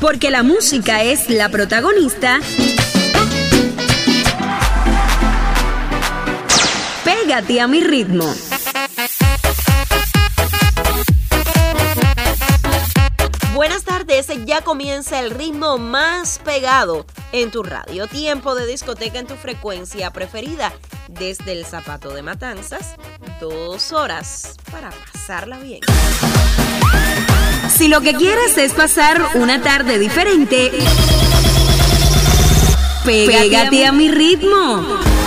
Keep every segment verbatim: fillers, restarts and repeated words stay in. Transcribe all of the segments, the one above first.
Porque la música es la protagonista. Pégate a mi ritmo. Buenas tardes, ya comienza el ritmo más pegado en tu radio. Tiempo de discoteca en tu frecuencia preferida. Desde el Zapato de Matanzas, dos horas para pasarla bien. Si lo que quieres es pasar una tarde diferente, pégate a mi ritmo.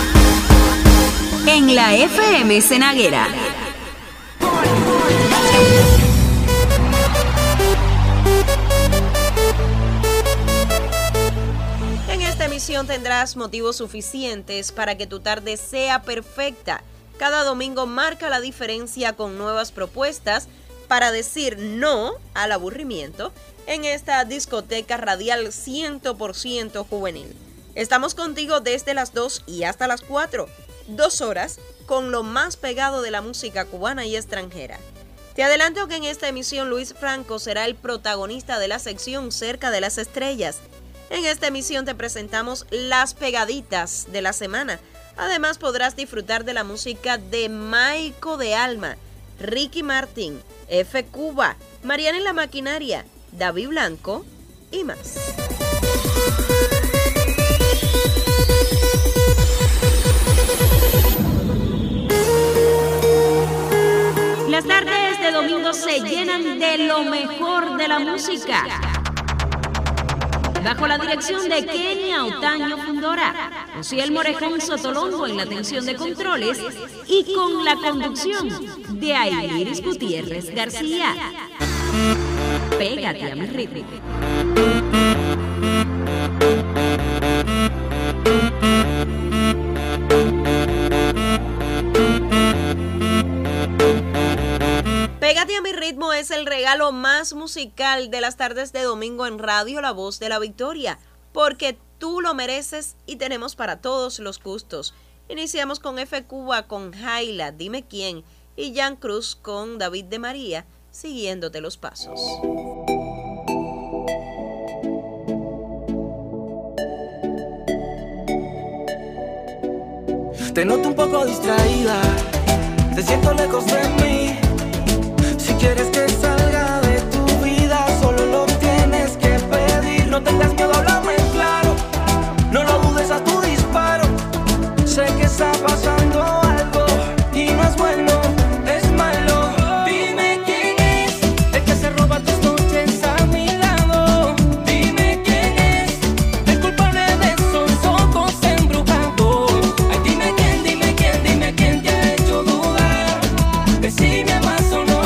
En la F M Cenaguera. En esta emisión tendrás motivos suficientes para que tu tarde sea perfecta. Cada domingo marca la diferencia con nuevas propuestas para decir no al aburrimiento en esta discoteca radial cien por ciento juvenil. Estamos contigo desde las dos y hasta las cuatro. Dos horas con lo más pegado de la música cubana y extranjera. Te adelanto que en esta emisión Luis Franco será el protagonista de la sección Cerca de las Estrellas. En esta emisión te presentamos las pegaditas de la semana. Además podrás disfrutar de la música de Maico de Alma, Ricky Martin, F. Cuba, Mariana en la Maquinaria, David Blanco y más. Las tardes de domingo se llenan de lo mejor de la música. Bajo la dirección de Kenia Otaño Fundora, Ociel Morejón Sotolongo en la atención de controles y con la conducción de Airis Gutiérrez García. Pégate a mi ritmo. Pégate a mi ritmo es el regalo más musical de las tardes de domingo en Radio La Voz de la Victoria, porque tú lo mereces y tenemos para todos los gustos. Iniciamos con F. Cuba con Jaila, Dime Quién, y Jan Cruz con David de María, Siguiéndote los Pasos. Te noto un poco distraída, te siento lejos de mí. Si quieres que salga de tu vida, solo lo tienes que pedir. No tengas miedo, háblame claro, no lo dudes, a tu disparo. Sé que está pasando algo y no es bueno, es malo. Dime quién es el que se roba tus noches a mi lado. Dime quién es el culpable de esos ojos embrujados. Ay, dime quién, dime quién, dime quién te ha hecho dudar de si me amas o no.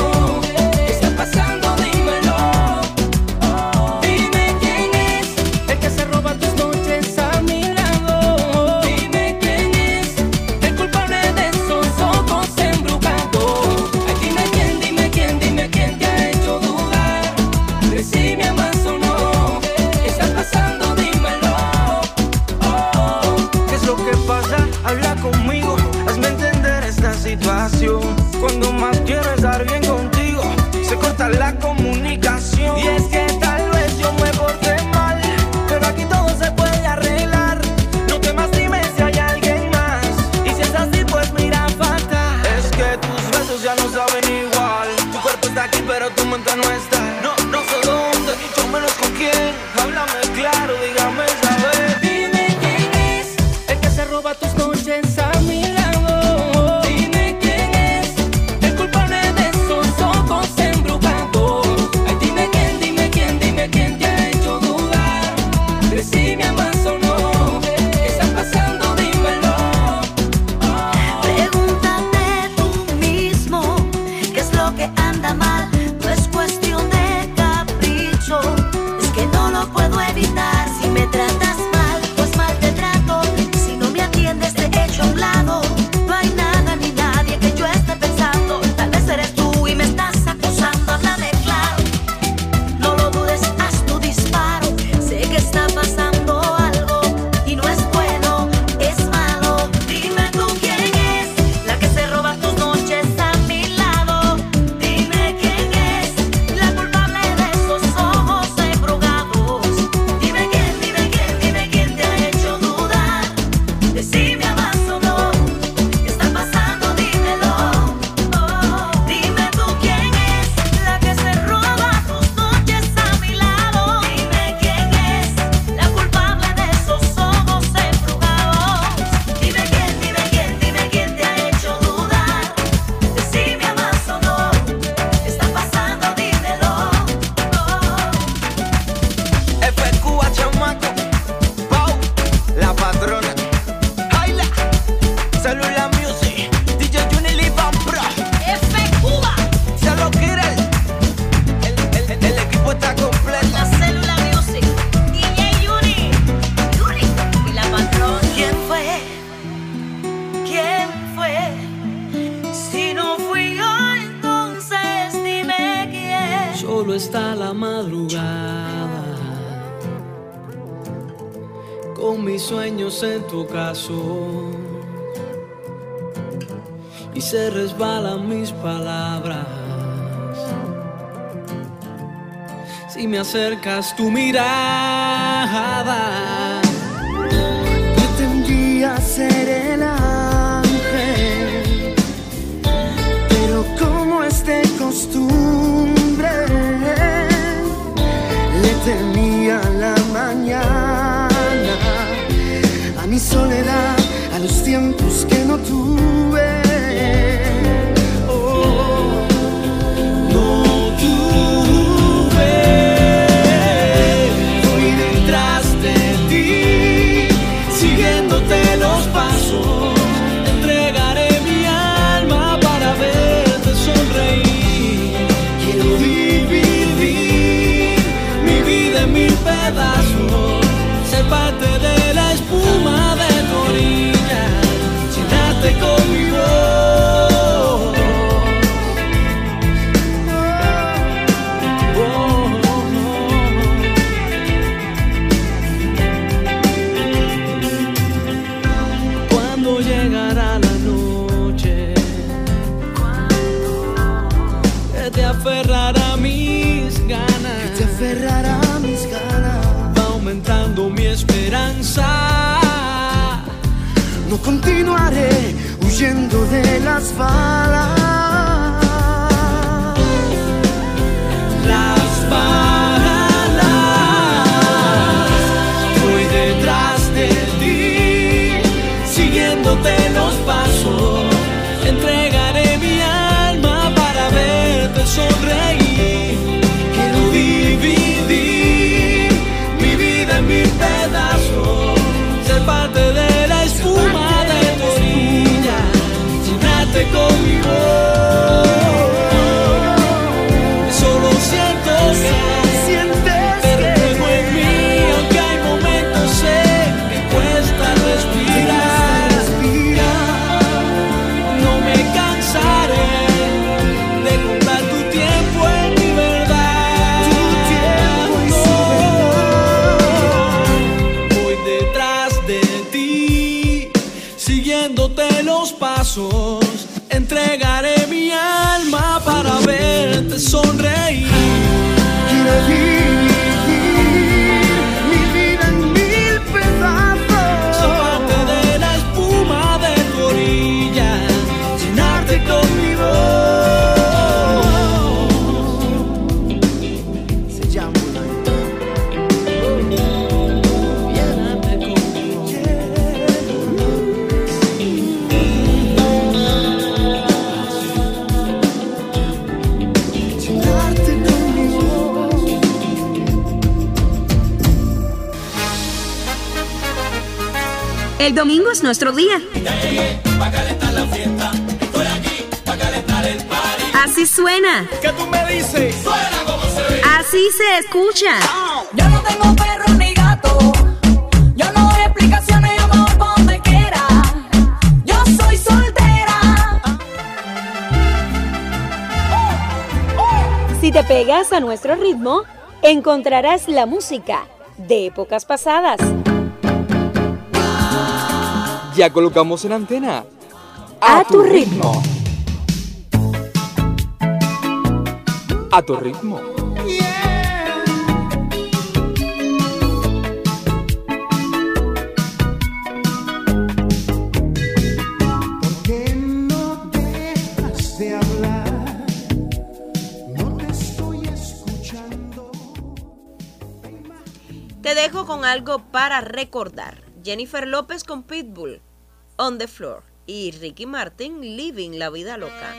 Cuando más quiero estar bien contigo, se corta la comunicación. Y es que tal vez yo me porté mal, pero aquí todo se puede arreglar. No temas, dime si hay alguien más. Y si es así, pues mira, fatal. Es que tus besos ya no saben igual. Tu cuerpo está aquí, pero tu mente no está. No, no sé dónde, mucho menos con quién. Háblame claro, dígame saber. Dime quién es el que se roba tus noches a mi lado. Pregúntate tú mismo qué es lo que anda mal. No es cuestión de solo está la madrugada, con mis sueños en tu ocaso, y se resbalan mis palabras. Si me acercas tu mirada, pretendía ser el ángel, pero como es de costumbre, le temía la mañana, a mi soledad, a los tiempos que no tuve. Oh, no tuve. Voy detrás de ti, siguiéndote los pasos. Entregaré mi alma para verte sonreír. Quiero dividir mi vida en mil pedazos, ser parte de la espuma de tu orilla, llenarte con mi voz. Oh, oh, oh. Cuando llegará la noche, que te aferrará a mis ganas, que te aferrará a mis ganas, va aumentando mi esperanza. No continuaré huyendo de las balas. Las balas. Voy detrás de ti, siguiéndote los pasos. Entregaré mi alma para verte sonreír. Quiero dividir mi vida en mil pedazos, ser parte de la espuma de tu orilla, llenarte con mi voz. Solo siento que te reflejo en mí, aunque hay momentos en que cuesta respirar. No me cansaré de contar tu tiempo en mi verdad. No. Voy detrás de ti, siguiéndote los pasos. Entregaré mi alma para verte sonreír. Quiero vivir mi vida en mil pedazos, ser parte de la espuma de tu orilla, llenarte con mi voz. Se llama llenarte con mi voz. Llenarte con mi voz. El domingo es nuestro día. Así suena. ¿Qué tú me dices? Así se escucha. Yo no tengo perro ni gato, yo no doy explicaciones, yo me voy pa' donde quiera. Yo soy soltera. Si te pegas a nuestro ritmo, encontrarás la música de épocas pasadas. Ya colocamos en antena. A tu ritmo. A tu ritmo. ¿Por qué no dejas de hablar? No te estoy escuchando. Te dejo con algo para recordar. Jennifer López con Pitbull, On the Floor, y Ricky Martin, Living la Vida Loca.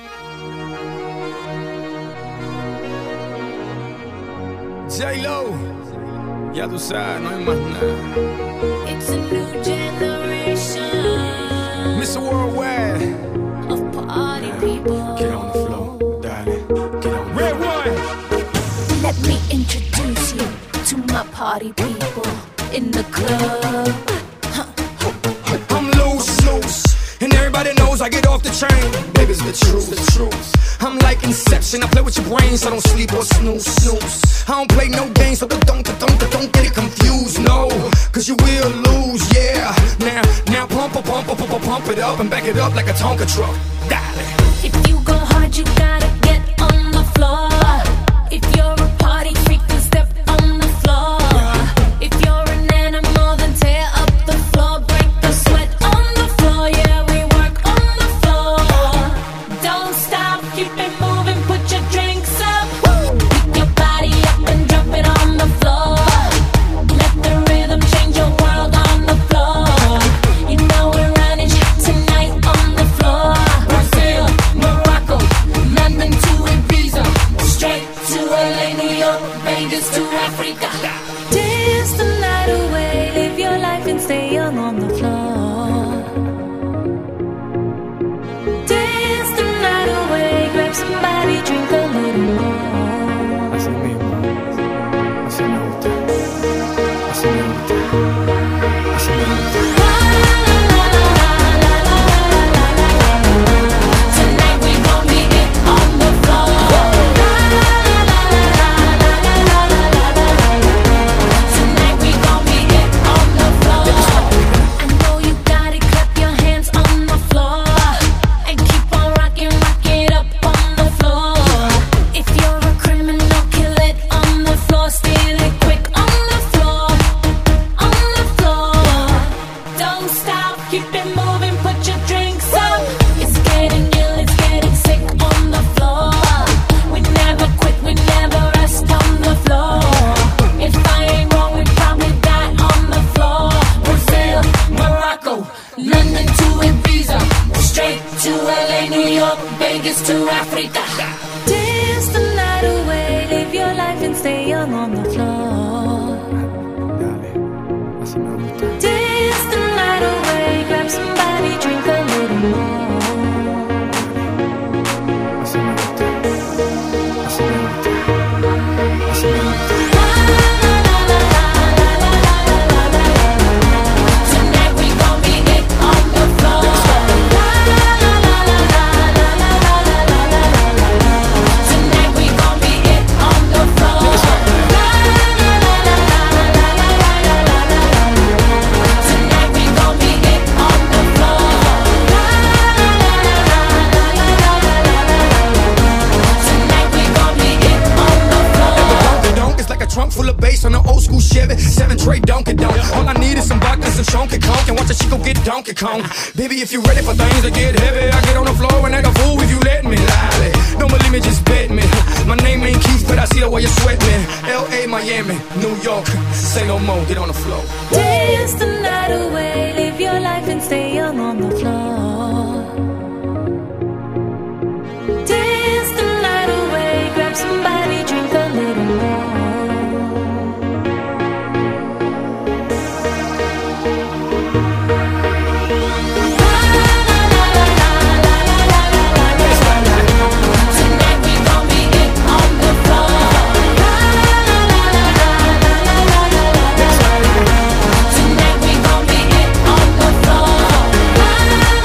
J-Lo, ya tú sabes, no hay más nada. It's a new generation mister Worldwide, of party people. get on the floor, dale, get on the Red One. Let me introduce you to my party people in the club. I'm loose, loose, and everybody knows I get off the the chain. Baby, it's the truth, the truth. I'm like Inception, I play with your brain, so don't sleep or snooze, snooze. I don't play no games, so don't, don't, don't, don't get it confused, no. Cause you will lose, yeah. Now, now pump, pump, pump, pump, pump, pump it up and back it up like a Tonka truck. Dale. If you go hard, you gotta get on the floor. If you're a party freak, then step on the floor. If you're an animal, then tear up the floor. Break the sweat on the floor, yeah, we work on the floor. Don't stop, keep it moving, put your drinks up. Pick your body up and drop it on the floor. Let the rhythm change your world on the floor. You know we're running tonight on the floor. Brazil, Morocco, London to Ibiza, straight to L A, New York, Vegas to Africa. Dance the night away, live your life and stay young on the floor. Dance the night away, grab somebody, drink a little more. Así mismo, así me gusta, así me gusta, así me gusta. Tonight we gon' be it on the floor. Tonight we gon' be it on the floor. I know you got it, clap your hands on the floor and keep on rocking, rock it up on the floor. If you're a criminal, kill it on the floor, steal it quick on the floor, on the floor. Don't stop, keep it moving, put your drinks up. It's getting ill, it's getting sick on the floor. We never quit, we never rest on the floor. If I ain't wrong, we probably die on the floor. Brazil, Morocco, London to Ibiza, straight to L A, New York, Vegas to Africa. Dance the night away, live your life and stay young on the floor. Dale, así me gusta. Dance the night away, grab somebody, drink a little more. Así me gusta, así me gusta, así me gusta. Tonight we gon' be it on the floor. Tonight we gon' be it on the floor. Tonight we gon' be it on the floor. Tonight we gon' be it on the floor. The donk is like a trunk full of bass on an old school Chevy, seven tray Donkey Donk. All I need is some vodka and some Shonky Conk, and watch a chico get Donkey Kong. Baby, if you ready for things to get heavy, I get on the floor and act a fool if you let me. Lally, don't believe me, just bet me. My name ain't Keith, but I see the way you sweat me. L A, Miami, New York, say no more, get on the floor. Dance the night away, live your life and stay young on the floor. Dance the night away, grab somebody, drink a little more. Tonight we gon' be it on the floor. Tonight we gon' be it on the floor.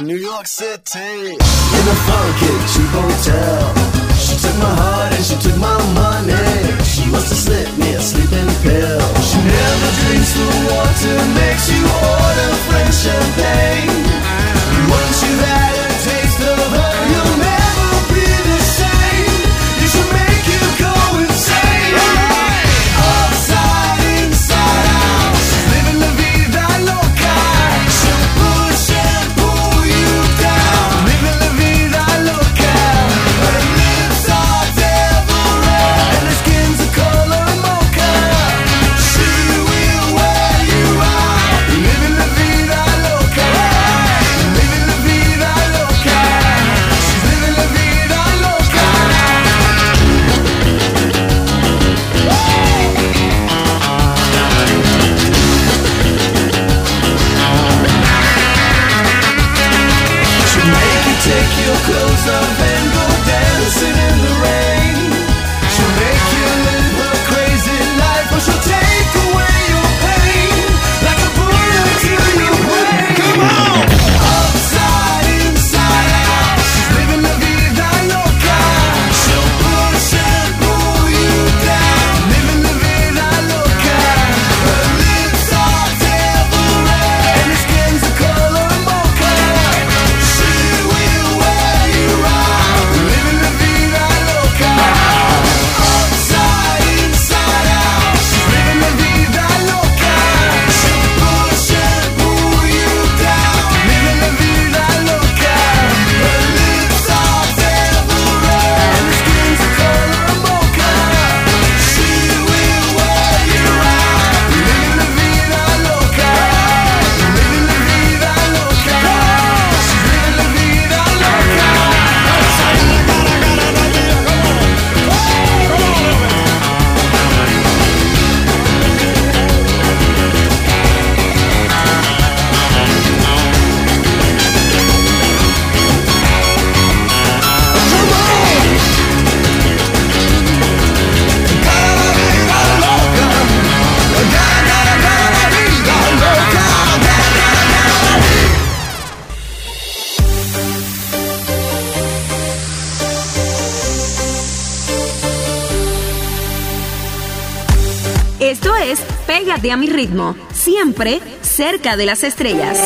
New York City. In a funky cheap hotel. She took my heart and she took my money. She must have slipped me a sleeping pill. She never drinks the water, makes you order French champagne. Once you've had a taste of her, you'll never be the same. You should make you go insane. Upside, inside out. She's living la vida loca. She'll push and pull you down. Living la vida loca. Her lips are devil red and her skin's the color mocha. She will wear you out. Living la vida loca. Living la vida loca. She's living la vida loca. She'll make you take your clothes off and go dancing in the rain. She'll make you live her crazy life, or she'll take away your pain like a bullet to your brain. Come on! Upside, inside out. She's living la vida loca. She'll push and pull you down. Living la vida loca. Her lips are devil red and her skin's the color mocha. She will wear you out. Living la vida loca. Upside, inside out. She's living la vida loca. She'll push and pull you down. Living la vida loca. Her lips are devil red and her skin's the color mocha. She will wear you out. Living la vida loca. Living la vida loca. She's living la vida loca. Esto es Pégate a mi ritmo, siempre cerca de las estrellas.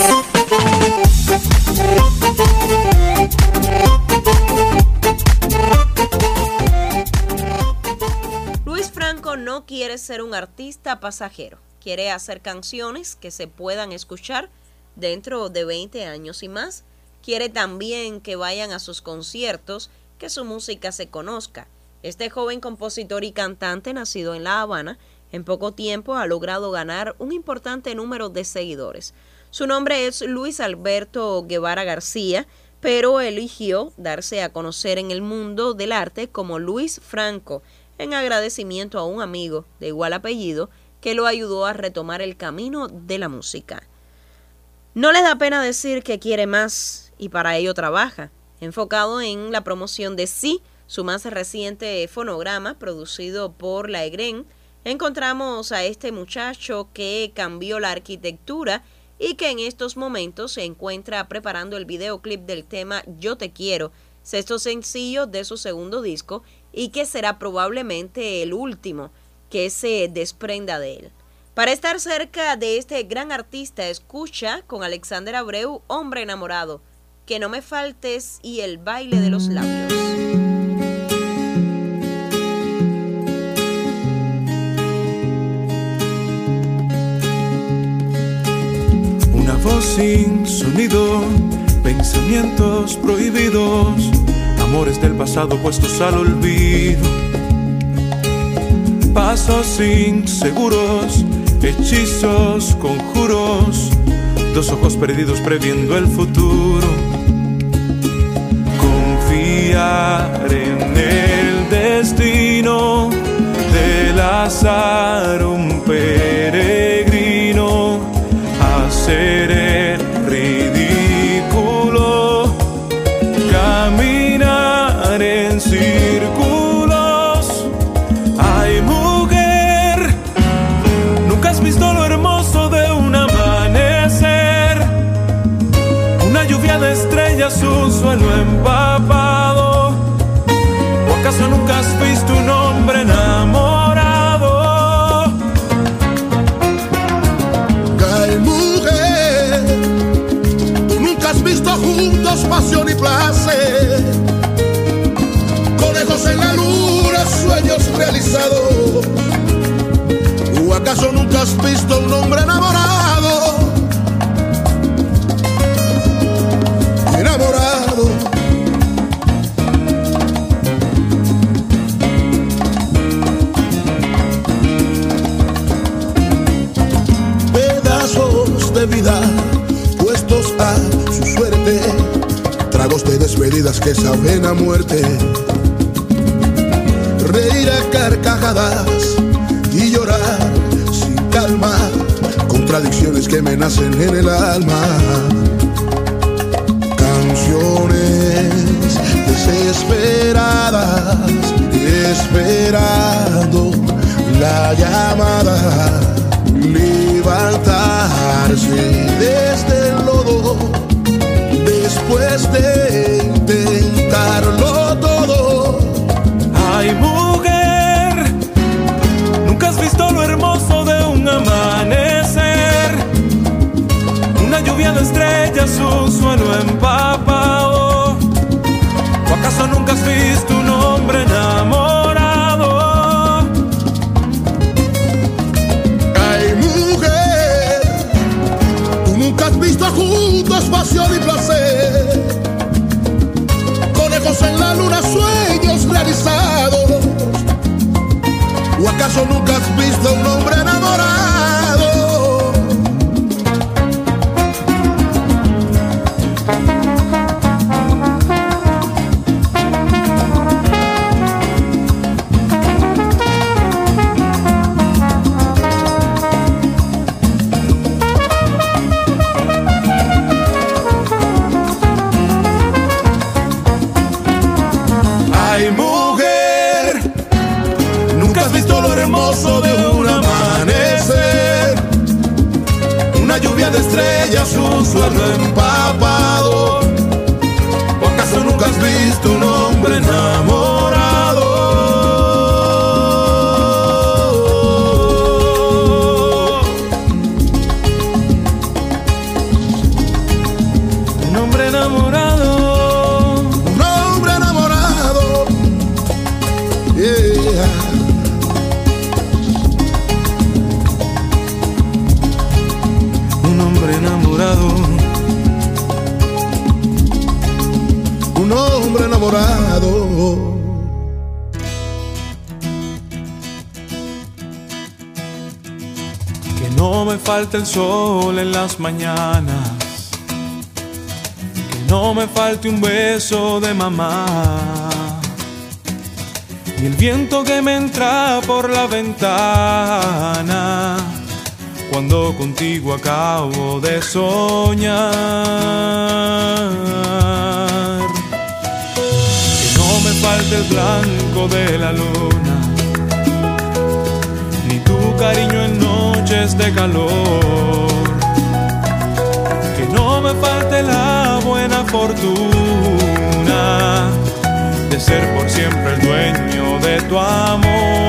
Luis Franco no quiere ser un artista pasajero. Quiere hacer canciones que se puedan escuchar dentro de veinte años y más. Quiere también que vayan a sus conciertos, que su música se conozca. Este joven compositor y cantante, nacido en La Habana, en poco tiempo ha logrado ganar un importante número de seguidores. Su nombre es Luis Alberto Guevara García, pero eligió darse a conocer en el mundo del arte como Luis Franco, en agradecimiento a un amigo de igual apellido que lo ayudó a retomar el camino de la música. No le da pena decir que quiere más y para ello trabaja, enfocado en la promoción de Sí, su más reciente fonograma producido por La Egren. Encontramos a este muchacho que cambió la arquitectura y que en estos momentos se encuentra preparando el videoclip del tema Yo Te Quiero, sexto sencillo de su segundo disco y que será probablemente el último que se desprenda de él. Para estar cerca de este gran artista, escucha con Alexander Abreu, Hombre Enamorado, Que No Me Faltes y El Baile de los Labios. Una voz sin sonido, pensamientos prohibidos, amores del pasado puestos al olvido, pasos inseguros, hechizos, conjuros, dos ojos perdidos previendo el futuro. Confiar en el destino del azar, un peregrino, hacer el ridículo, caminar en círculos. Ay, mujer, nunca has visto lo hermoso de un amanecer, una lluvia de estrellas has visto un hombre enamorado, enamorado. Pedazos de vida puestos a su suerte, tragos de despedidas que saben a muerte. Reír a carcajadas y llorar sin calma, contradicciones que me nacen en el alma. Canciones desesperadas, esperando la llamada, levantarse desde el lodo después de intentarlo todo. Ay, mujer, nunca has visto lo hermoso de un amanecer, una lluvia de estrellas, un suelo empapado. ¿O acaso nunca has visto un hombre enamorado? Ay, mujer, tú nunca has visto juntos pasión y placer, conejos en la luna, sueños realizados. ¿O acaso nunca has visto un hombre enamorado? Ay, mujer, nunca has visto lo hermoso de un amanecer, una lluvia de estrellas, un suelo empapado. ¿O acaso nunca has visto un hombre enamorado? Un hombre enamorado. Un hombre enamorado, yeah. Un hombre enamorado. Un hombre enamorado. Que no me falte el sol en las mañanas, que no me falte un beso de mamá, y el viento que me entra por la ventana cuando contigo acabo de soñar. Que no me falte el blanco de la luna, ni tu cariño en noches de calor. Que no me falte la buena fortuna de ser por siempre el dueño de tu amor.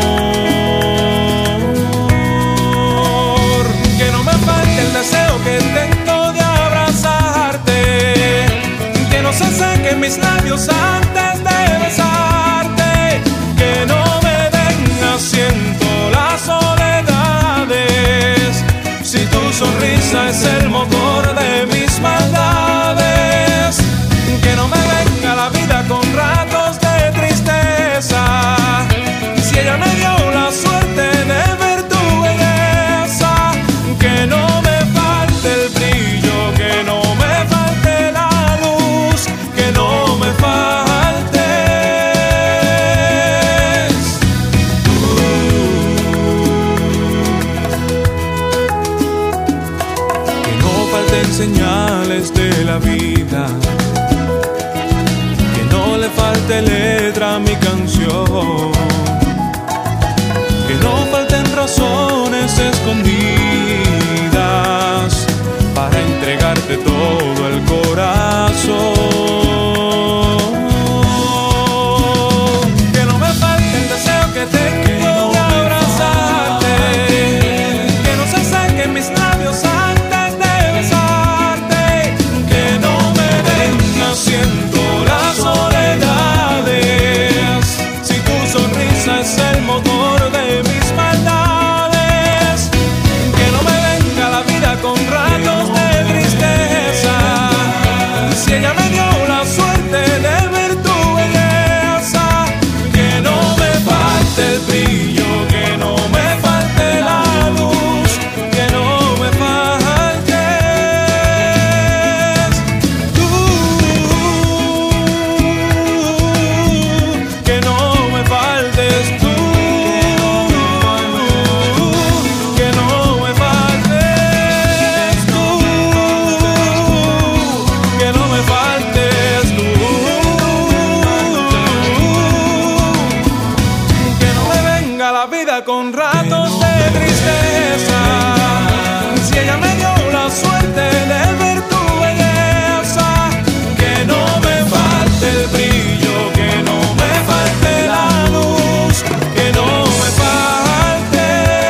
Que no me falte el deseo que tengo de abrazarte, que no se sequen mis labios antes de besarte, que no me den asiento las soledades, si tu sonrisa es el motor de mis maldades. Que no me venga la vida con ratos de tristeza, si ella me dio la suerte de ver tu belleza. Que no me falte el brillo, que no me falte la luz, que no me faltes tú. Que no falten señales de la vida, que no le falte letra a mi canción, que no falten razones escondidas para entregarte todo el corazón. Que no me falte el deseo que tengo de abrazarte, que no se sequen mis labios antes de besarte, que no me den asiento las soledades, si tu sonrisa ratos de tristeza. Si ella me dio la suerte de ver tu belleza, que no me falte el brillo, que no me falte la luz, que no me falte.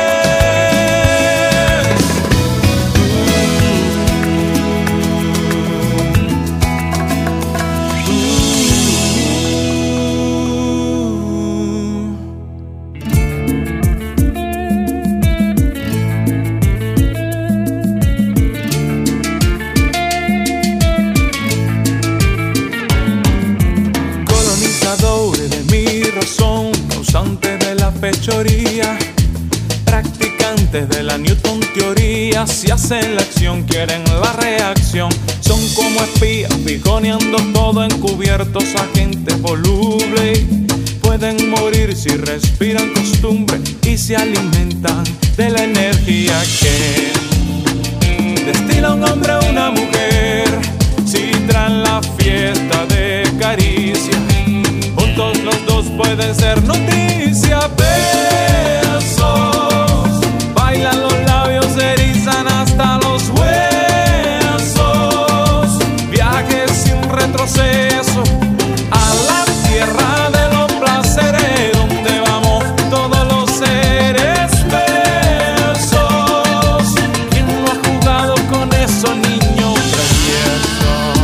Colonizadores de mi razón, causante de la fechoría, practicantes de la Newton teoría. Si hacen la acción, quieren la reacción. Son como espías, pijoneando todo encubiertos, agentes volubles. Pueden morir si respiran costumbre y se alimentan de la energía que destila un hombre o una mujer. Si traen la fiesta de caricia, juntos los dos pueden ser noticia. Besos, bailan los labios, se erizan hasta los huesos. Viajes sin retroceso a la tierra de los placeres, donde vamos todos los seres. Besos, ¿quién no ha jugado con esos niños traviesos?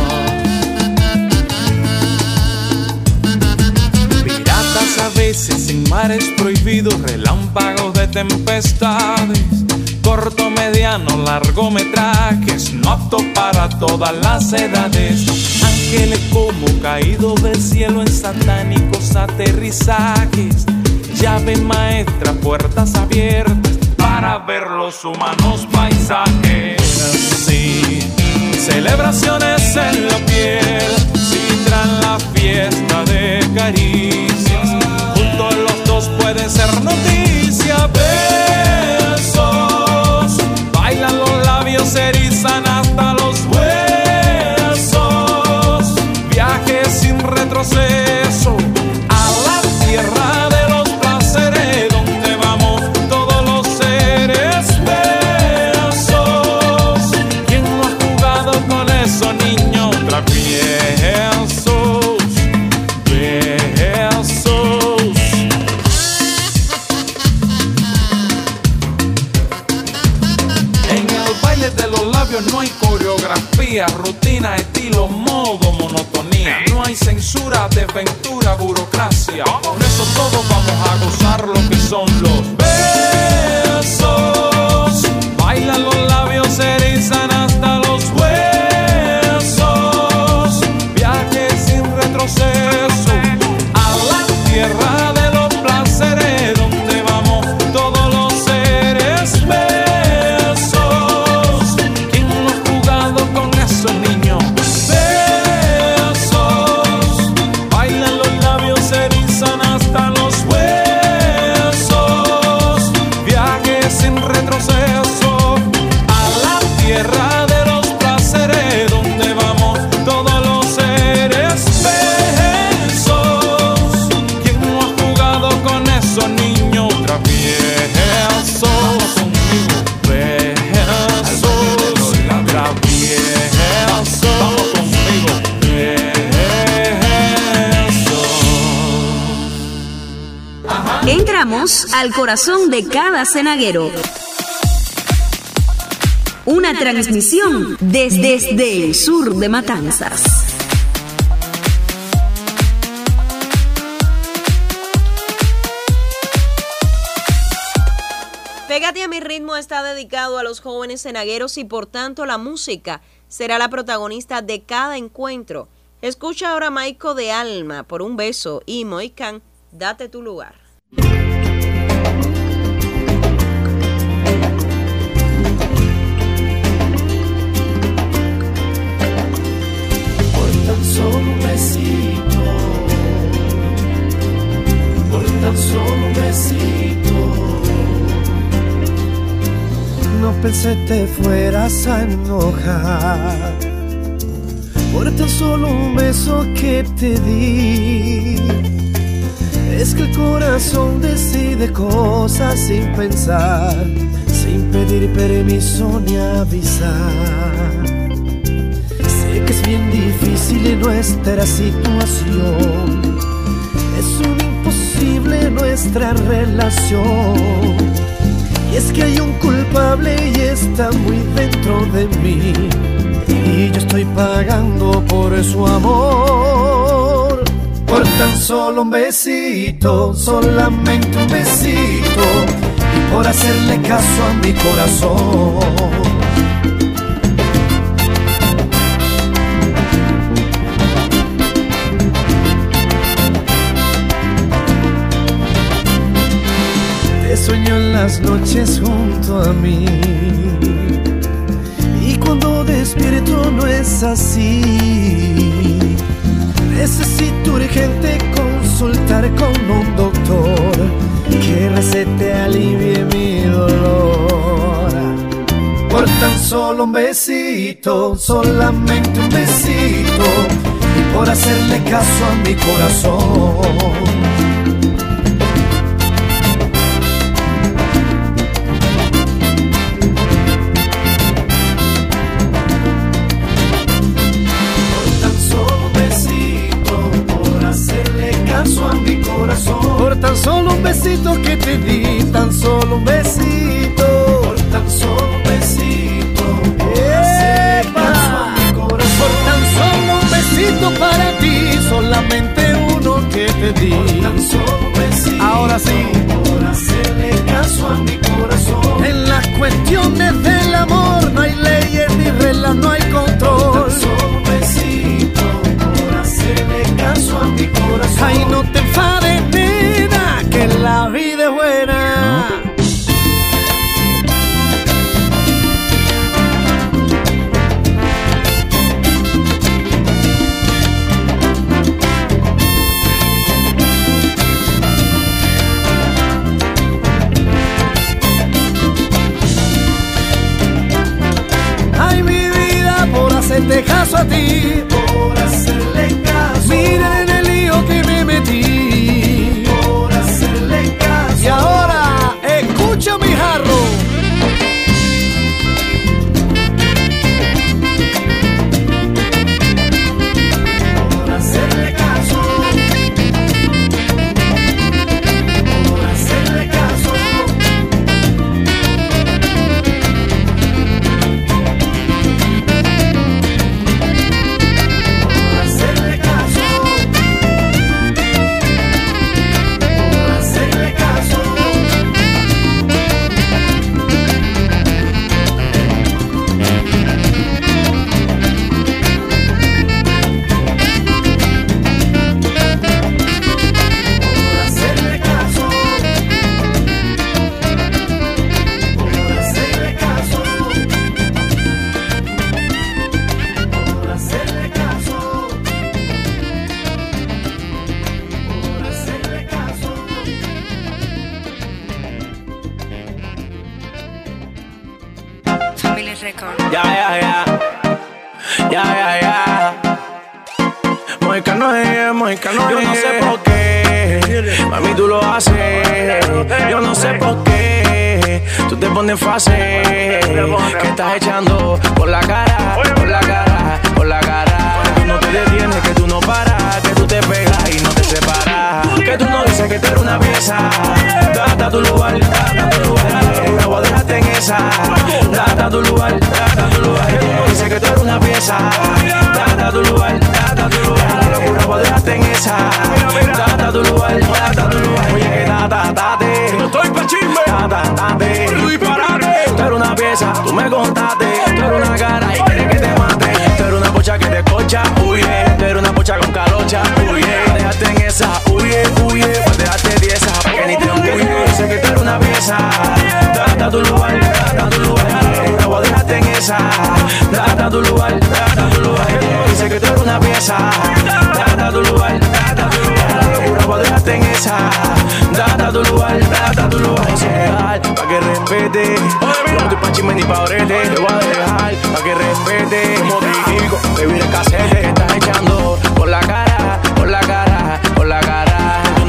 Piratas a veces en mares prohibidos, relámpagos de tempestades, corto, mediano, largometrajes, no apto para todas las edades. Ángeles como caídos del cielo en satánicos aterrizajes, llave maestra, puertas abiertas para ver los humanos paisajes. Sí, celebraciones en la piel, si traen la fiesta de caricias, juntos los dos pueden ser noticia. Besos, bailan los labios, se erizan hasta los huesos. Viajes sin retroceso a la tierra de los placeres, donde vamos todos los seres. Besos, ¿quién no ha jugado con esos niños traviesos? Besos. En el baile de los labios no hay coreografía, rutina, estilo, modo, monotonía. No hay censura, desventura, burocracia. Por eso todos vamos a gozar lo que son los besos. Bailan los labios, se erizan hasta los huesos. Viajes sin retroceso a la tierra de los placeres, donde vamos todos los seres. Besos, ¿quién no ha jugado con esos niños? Besos, bailan los labios, se erizan hasta los huesos. Viajes sin retroceso a la tierra de los placeres, donde vamos todos los seres. Besos, ¿quién no ha jugado con esos niños traviesos? Conmigo, besos, traviesos. Vamos conmigo, besos. Entramos al corazón de cada cenaguero. Una transmisión desde, desde el sur de Matanzas. Pégate a mi ritmo está dedicado a los jóvenes cenagueros y por tanto la música será la protagonista de cada encuentro. Escucha ahora Maico de Alma, Por un beso, y Moicán, Date tu lugar. Por tan solo un besito, por tan solo un besito, no pensé te fueras a enojar. Por tan solo un beso que te di, Es que el corazón decide cosas sin pensar, sin pedir permiso ni avisar. Sé que es bien difícil en nuestra situación, es un imposible nuestra relación. Y es que hay un culpable y está muy dentro de mí, y yo estoy pagando por su amor. Por tan solo un besito, solamente un besito, y por hacerle caso a mi corazón. Te sueño en las noches junto a mí, y cuando despierto no es así. Necesito urgente consultar con un doctor que recete alivie mi dolor. Por tan solo un besito, solamente un besito, y por hacerle caso a mi corazón. Por tan solo un besito que te di, tan solo un besito, por tan solo un besito, ¡epa! Por tan solo un besito para ti, solamente uno que te di, por tan solo un besito, ahora sí, por hacerle caso a mi corazón. En las cuestiones del amor no hay leyes ni reglas, no hay control. Por tan solo un besito, por hacerle caso a mi corazón. Ay, no te enfades, nena, que la vida es buena. Ay, mi vida, por hacerte caso a ti, por hacerle caso. Miren en el lío que me metí, por hacerle caso. Y ahora, escucha mi jarro. Por hacerle caso, por hacerle caso. Ya, ya, ya. Ya, ya, ya. Moicano es, Moicano es. Yo no sé por qué, mami, tú lo haces. Yo no sé por qué tú te pones fácil. Que estás echando por la cara, por la cara, por la cara. Que tú no te detienes, que tú no paras, que tú te pegas y no te separas. Que tú no dices que tú eres una pieza. Date tu lugar, date tu lugar. No voy a dejarte en esa. Date tu lugar, date tu lugar. Que tú no dices que tú eres una pieza. Date tu lugar, date tu lugar. La locura voy a dejarte en esa. Date tu lugar, date tu lugar. Oye, que date, date. No estoy pa' chisme. Date, date. Tú disparate. Tú eres una pieza, tú me contaste. Tú eres una cara y quieres que te mate. Tú eres una pocha que te cocha, huye. Tú eres una pocha con calocha, huye. Déjate en esa, huye, huye. Pues déjate tiesa, pa' que ni te huye. Sé que tú eres una pieza. Date tu lugar, date tu lugar. No voy a dejarte en esa. Date tu lugar, date tu lugar. Dice que tú eres una pieza. Date tu lugar, date tu lugar. La locura voy a dejarte en esa. Date tu lugar, date tu lugar. Pa' que respete. Yo no estoy pa' chisme ni pa' orete. Te voy a dejar pa' que respete. Como te digo, baby, el casete. Estás echando por la cara, por la cara, por la cara. Tú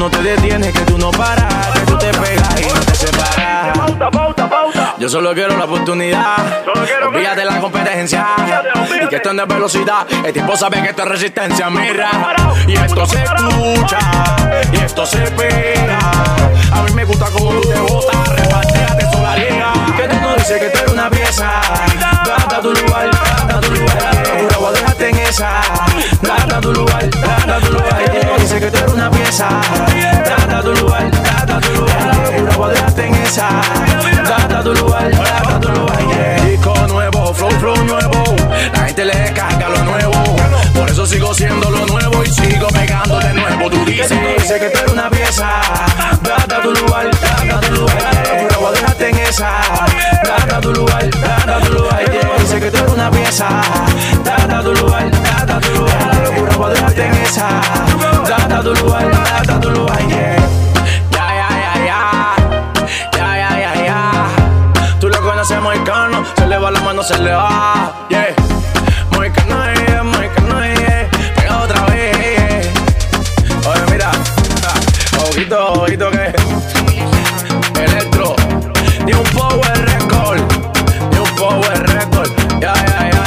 no te detienes, que tú no paras, que tú te pegas y no te separas. Yo solo quiero la oportunidad, olvídate la competencia y que esto no es velocidad. El tiempo sabe que esto es resistencia, mira. Y esto se escucha, y esto se pega. A mí me gusta como tú te botas, repartéate sola liga. Que tú no dices que tú eres una pieza. Date tu lugar, date tu lugar. Juro, voy a dejarte en esa. Date tu lugar, date tu lugar. Que tú no dices que tú eres una pieza. Date tu lugar, date tu lugar. Juro, voy a dejarte en esa. Date tu lugar, date tu lugar. Yeah. Disco nuevo, flow, flow nuevo. La gente le descarga lo nuevo. Por eso sigo siendo lo nuevo y sigo pegando de nuevo. Tú dices que tú dices que tú eres una pieza. Date a tu lugar, date a tu lugar. Juro, voy a dejarte en esa. Date a tu lugar, date a tu lugar. Yeah. Dice que tú eres una pieza. Date a tu lugar, date a tu lugar. Juro, voy a dejarte en esa. Date a tu lugar, date a tu lugar. Yeah. Ya, ya, ya, ya. Ya, ya, ya, ya. Tú lo conoces, Moicano. Se le va la mano, se le va. Yeah. Moicano, yeah, Moicano, yeah. Pega otra vez, yeah. Oye, mira. Ojito, ojito que Electro, ni un power record, ni un power record, ya, ya, ya.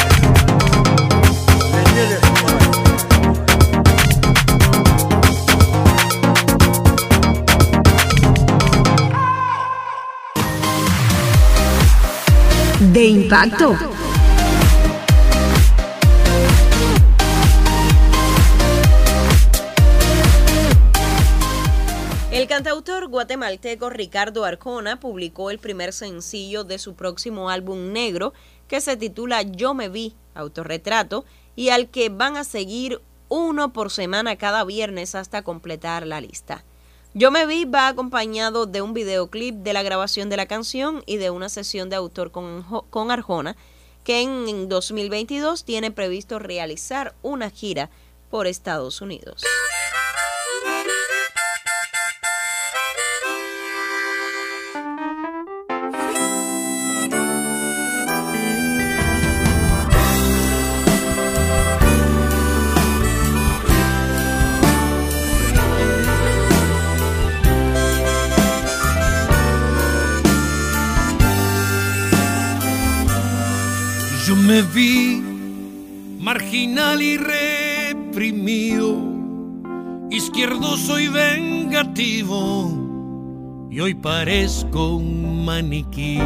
De impacto. El cantautor guatemalteco Ricardo Arjona publicó el primer sencillo de su próximo álbum negro, que se titula Yo me vi, autorretrato, y al que van a seguir uno por semana cada viernes hasta completar la lista. Yo me vi va acompañado de un videoclip de la grabación de la canción y de una sesión de autor con, con Arjona, que en, en dos mil veintidós tiene previsto realizar una gira por Estados Unidos. Yo me vi marginal y reprimido, izquierdoso y vengativo, y hoy parezco un maniquí.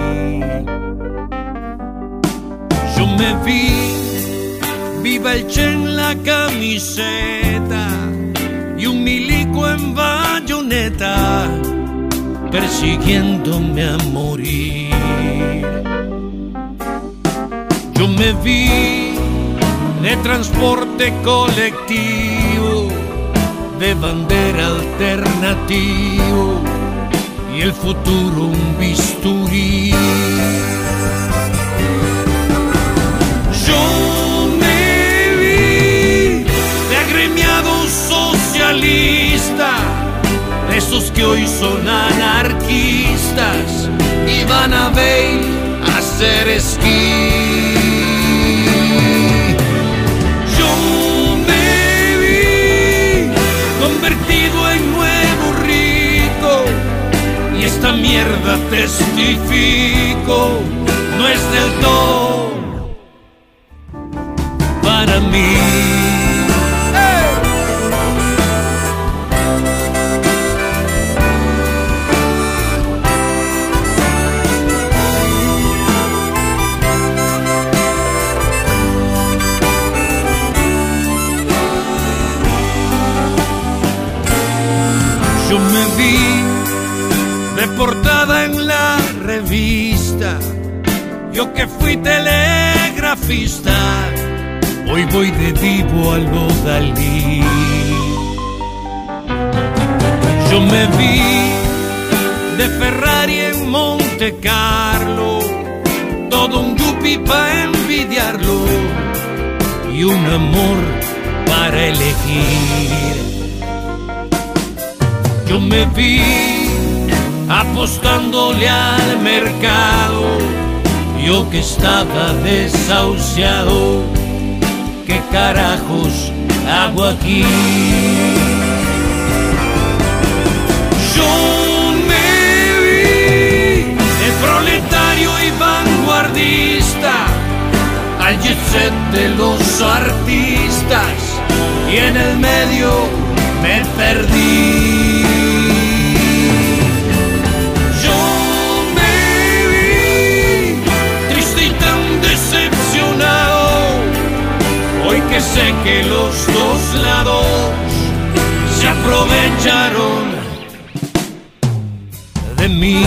Yo me vi viva el Che en la camiseta y un milico en bayoneta persiguiéndome a morir. Yo me vi de transporte colectivo, de bandera alternativo y el futuro un bisturí. Yo me vi de agremiado socialista, de esos que hoy son anarquistas y van a ver a hacer esquí. Convertido en nuevo rico, y esta mierda testifico, no es del todo para mí. Yo me vi de portada en la revista, yo que fui telegrafista, hoy voy de divo al Dalí. Yo me vi de Ferrari en Monte Carlo, todo un yuppie pa' envidiarlo y un amor para elegir. Yo me vi apostándole al mercado, yo que estaba desahuciado, ¿qué carajos hago aquí? soy vanguardista, al jet set de los artistas, y en el medio me perdí. Yo me vi triste y tan decepcionado, hoy que sé que los dos lados se aprovecharon de mí.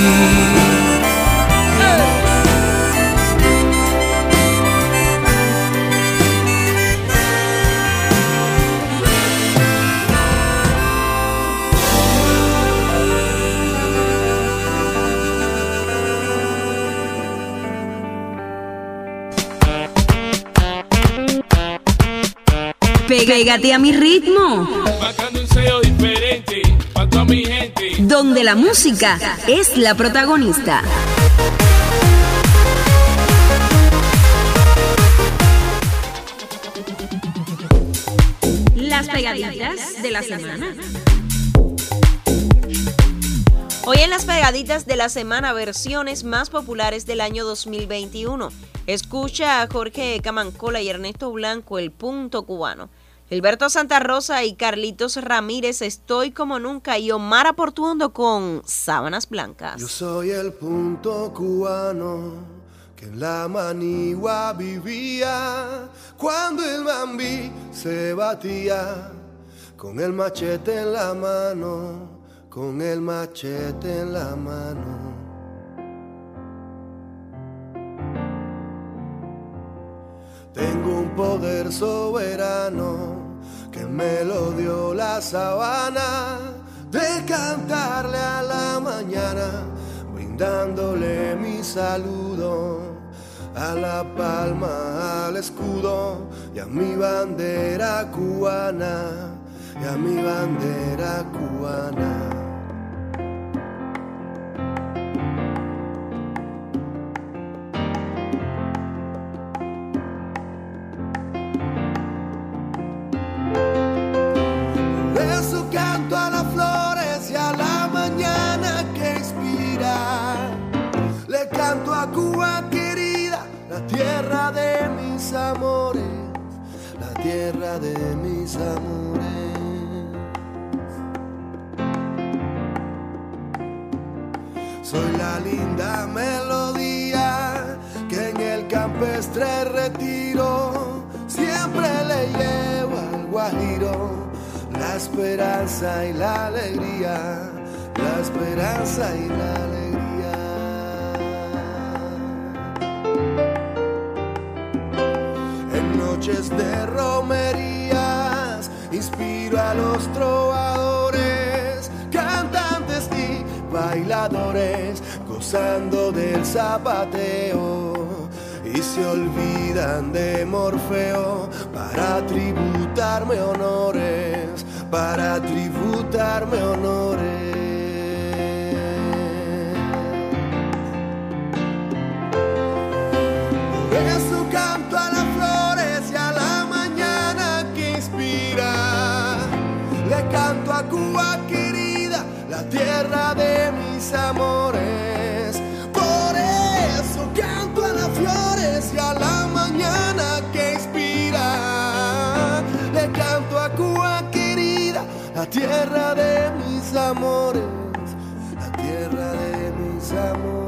Pégate a mi ritmo. Marcando un sello diferente para toda mi gente. Donde la música es la protagonista. Las pegaditas de la semana. Hoy en las pegaditas de la semana, versiones más populares del año dos mil veintiuno. Escucha a Jorge Camancola y Ernesto Blanco, El Punto Cubano. Gilberto Santa Rosa y Carlitos Ramírez, Estoy como nunca. Y Omar Portuondo con Sábanas Blancas. Yo soy el punto cubano que en la manigua vivía cuando el bambí se batía con el machete en la mano, con el machete en la mano. Tengo un poder soberano que me lo dio la sabana, de cantarle a la mañana, brindándole mi saludo a la palma, al escudo y a mi bandera cubana, y a mi bandera cubana. Canto a las flores y a la mañana que inspira. Le canto a Cuba querida, la tierra de mis amores, la tierra de mis amores. Soy la linda melodía que en el campestre retiro siempre le llevo al guajiro. La esperanza y la alegría, la esperanza y la alegría. En noches de romerías inspiro a los trovadores, cantantes y bailadores, gozando del zapateo. Y se olvidan de Morfeo para tributarme honores, para tributarme honores. Por eso canto a las flores y a la mañana que inspira. Le canto a Cuba querida, la tierra de mis amores. Por eso canto a las flores y a la mañana que inspira. Le canto a Cuba querida, la tierra de mis amores, la tierra de mis amores.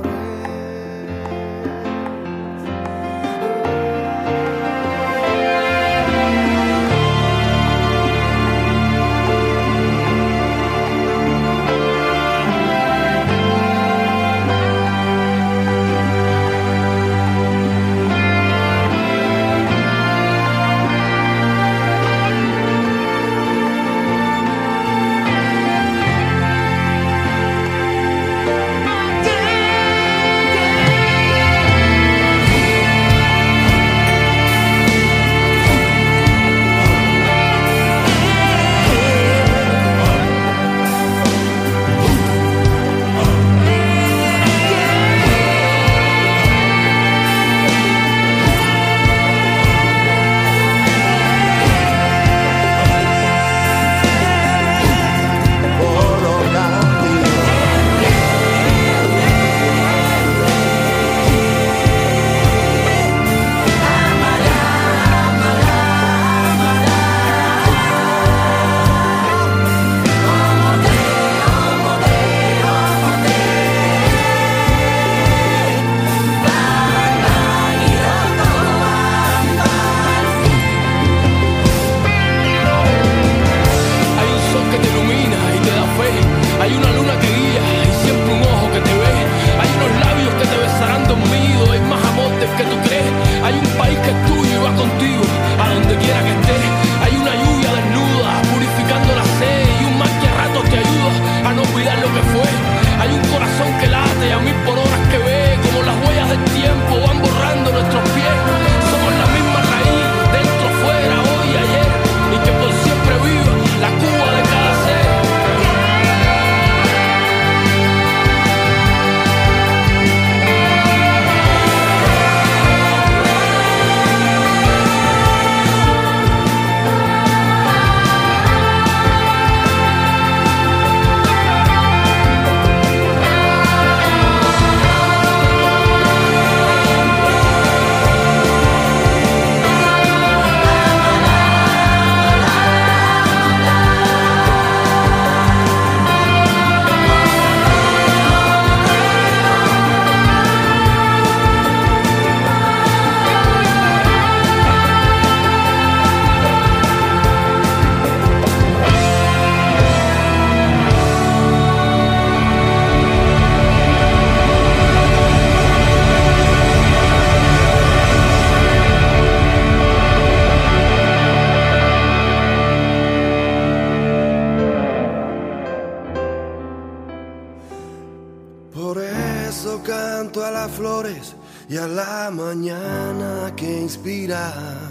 las flores y a la mañana que inspira.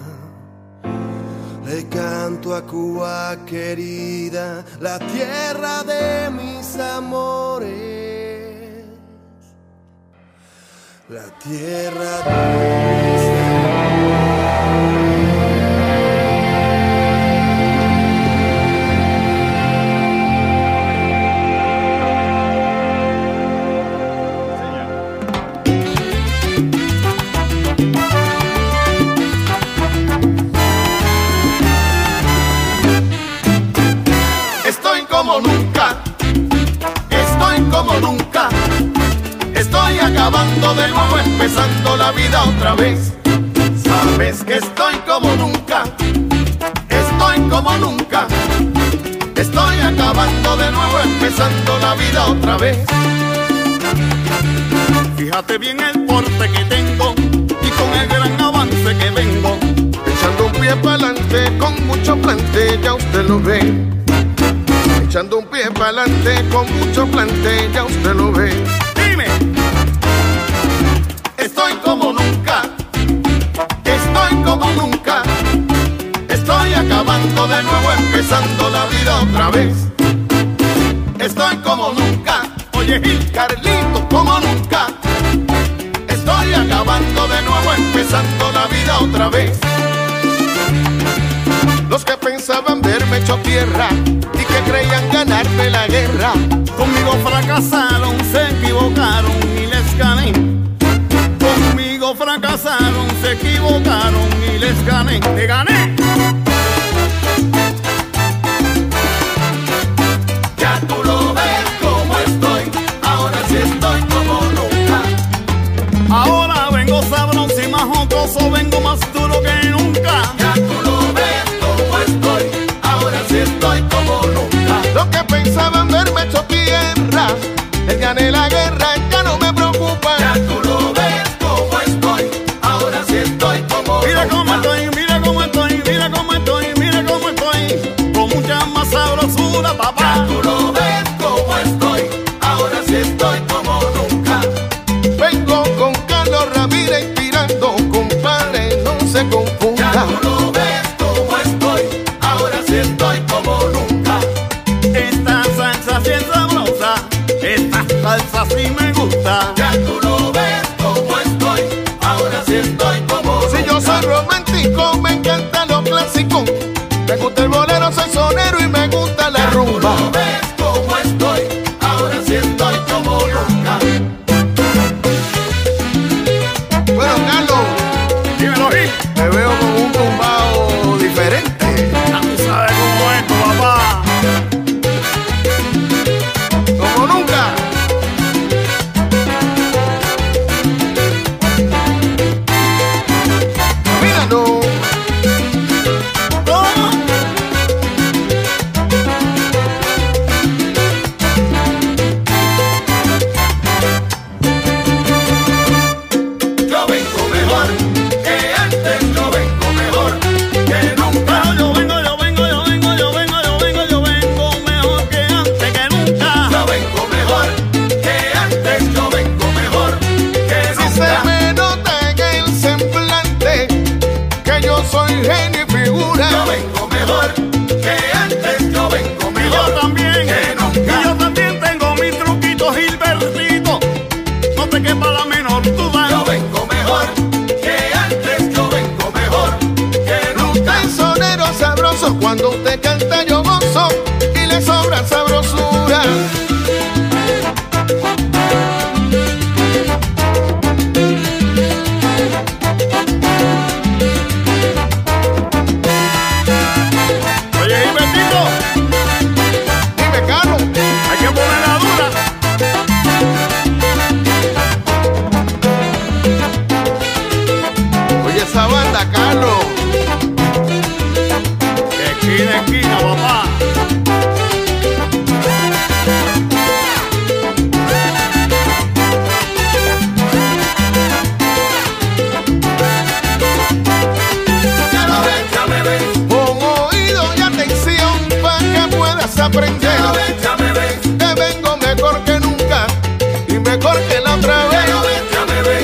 Le canto a Cuba querida, la tierra de mis amores, la tierra de mis como nunca, estoy como nunca, estoy acabando de nuevo, empezando la vida otra vez. Sabes que estoy como nunca, estoy como nunca, estoy acabando de nuevo, empezando la vida otra vez. Fíjate bien el porte que tengo y con el gran avance que vengo, echando un pie para adelante con mucho plante, ya usted lo ve. Echando un pie para adelante con mucho plante, ya usted lo ve. Dime. Estoy como nunca, estoy como nunca, estoy acabando de nuevo, empezando la vida otra vez. Estoy como nunca, oye Gil, Carlito, como nunca, estoy acabando de nuevo, empezando la vida otra vez. Los que pensaban verme hecho tierra y que creían ganarme la guerra, conmigo fracasaron, se equivocaron y les gané. Conmigo fracasaron, se equivocaron y les gané. ¡Te gané! Ya tú lo ves como estoy, ahora sí estoy como nunca. Ahora vengo sabroso y más jocoso, vengo más duro que nunca. Ya tú lo ves como estoy, ahora sí estoy como nunca. Los que pensaban verme hecho tierra, les gané la guerra, ya no me preocupa. Ya tú lo ves como estoy, ahora sí estoy como nunca. Mira cómo estoy, mira cómo estoy, mira cómo estoy, mira cómo estoy, con mucha más sabrosura, papá. Ya tú lo ves como estoy, ahora sí estoy como nunca. Vengo con Carlos Ramírez inspirando, compadre, no se confunda. Ya tú lo ves como estoy, ahora sí estoy como nunca. Esta salsa sí es sabrosa, esta salsa sí me gusta. Ya tú lo ves como estoy, ahora sí estoy como nunca. Si yo soy romántico, me encanta lo clásico, me gusta el bolero, soy sonero y me gusta la rumba. Ya tú lo ves como estoy, ahora sí estoy como nunca. Bueno, Carlos, dímelo, Gil. Me veo como un tumbao diferente. Ya tú sabes cómo es, papá. Como nunca. Míralo. ¿Cómo? Yo vengo mejor que antes, yo vengo mejor que nunca. Yo vengo, yo vengo, yo vengo, yo vengo, yo vengo, yo vengo mejor que antes, que nunca. Yo vengo mejor que antes, yo vengo mejor que nunca. Si se me nota en el semblante que yo soy genio y figura. Yo vengo mejor que antes, yo vengo mejor. Y yo también, que nunca. Y yo también tengo mis truquitos, Gilbertito, no te quepa la menor duda. Yo vengo mejor que antes, yo vengo mejor que nunca. El sonero sabroso, cuando usted canta yo gozo y le sobra sabrosura. Oye, Gilbertito, dime, Carlos, hay que ponerla dura. Oye, esa banda, Carlos, de esquina a esquina, papá. Ya lo ves, ya me ves. Con oído y atención para que puedas aprender. Ya lo ves, ya me ves. Que vengo mejor que nunca y mejor que la otra vez. Ya lo ves, ya me ves.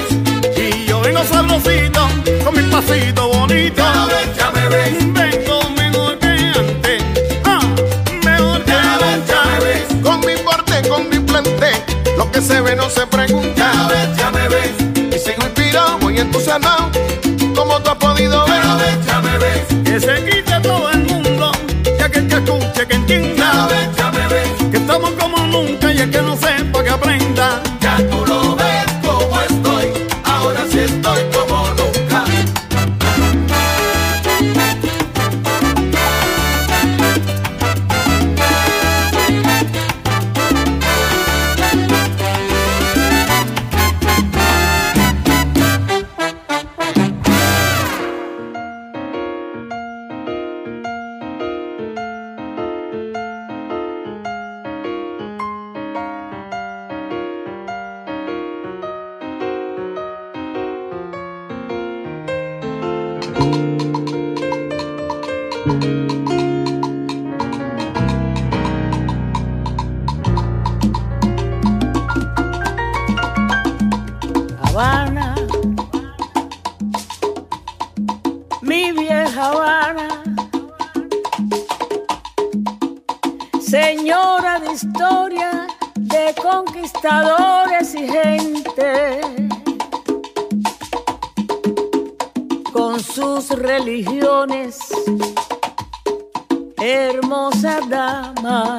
inspirado, muy entusiasmado, como tú has podido ver. Cada vez ya me ves, que se quite todo el mundo, que aquel que escuche, que entienda. Cada vez ya me ves, que estamos como nunca y el que no sepa que aprenda. ya tú lo ves como estoy, ahora sí estoy como nunca. Habana, mi vieja Habana, señora de historia, de conquistadores y gente, con sus religiones, hermosa dama.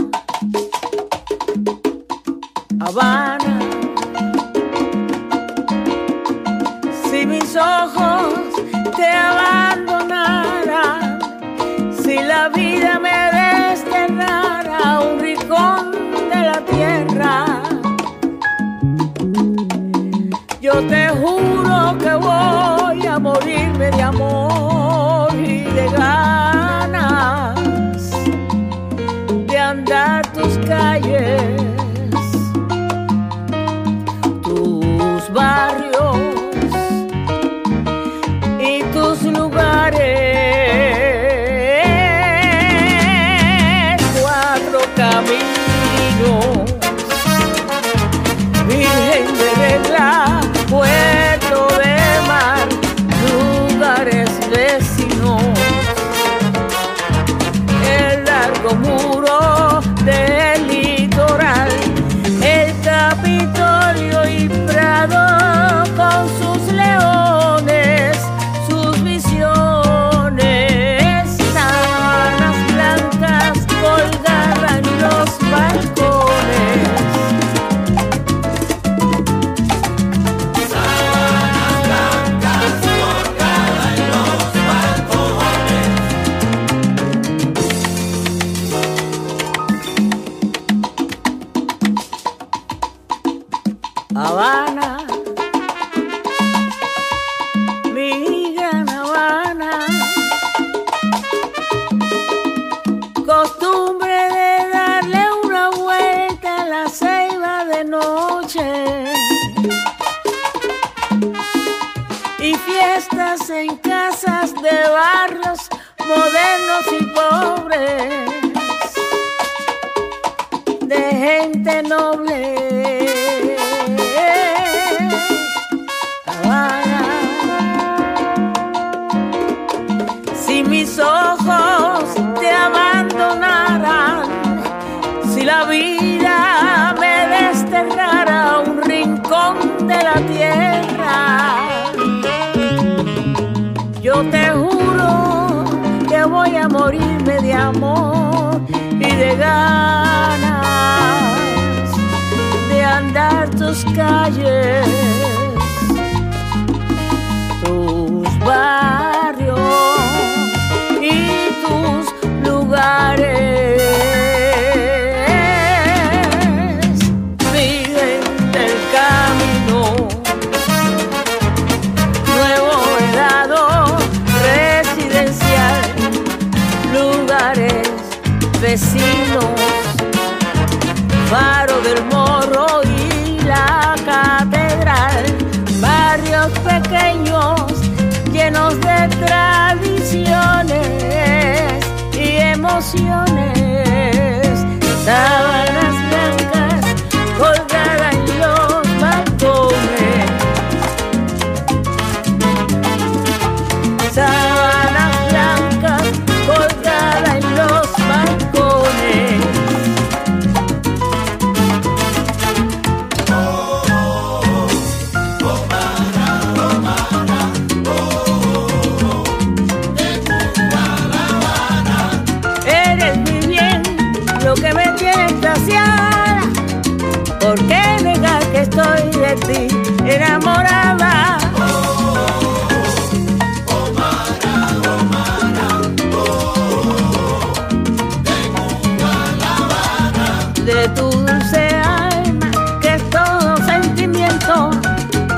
Habana, si mis ojos te abandonaran, si la vida me desterrara a un rincón de la tierra, yo te juro que voy a morirme de amor y de ganas de andar tus calles, tus barrios y tus lugares, cuatro caminos, Virgen de regla, puerto de mar, lugares vecinos, el largo muro del litoral, el Capitolio y Prado con sus leones, sus visiones, sábanas blancas colgadas en los balcones. Sábanas blancas colgadas en los balcones. Habana, mi gran Habana, costumbre de darle una vuelta a la ceiba de noche y fiestas en casas de barrios modernos y pobres, de gente noble. Habana, si mis ojos te abandonaran, si la vida me desterrara a un rincón de la tierra, yo te juro que voy a morirme de amor y de ganas de andar tus calles, tus barrios y tus lugares. Virgen del camino, nuevo helado residencial, lugares vecinos, Faro del Morro y la Catedral, barrios pequeños llenos de tradiciones y emociones, sábanas blancas colgadas en los balcones, sábanas blancas colgadas en los balcones. Oh, oh, oh, para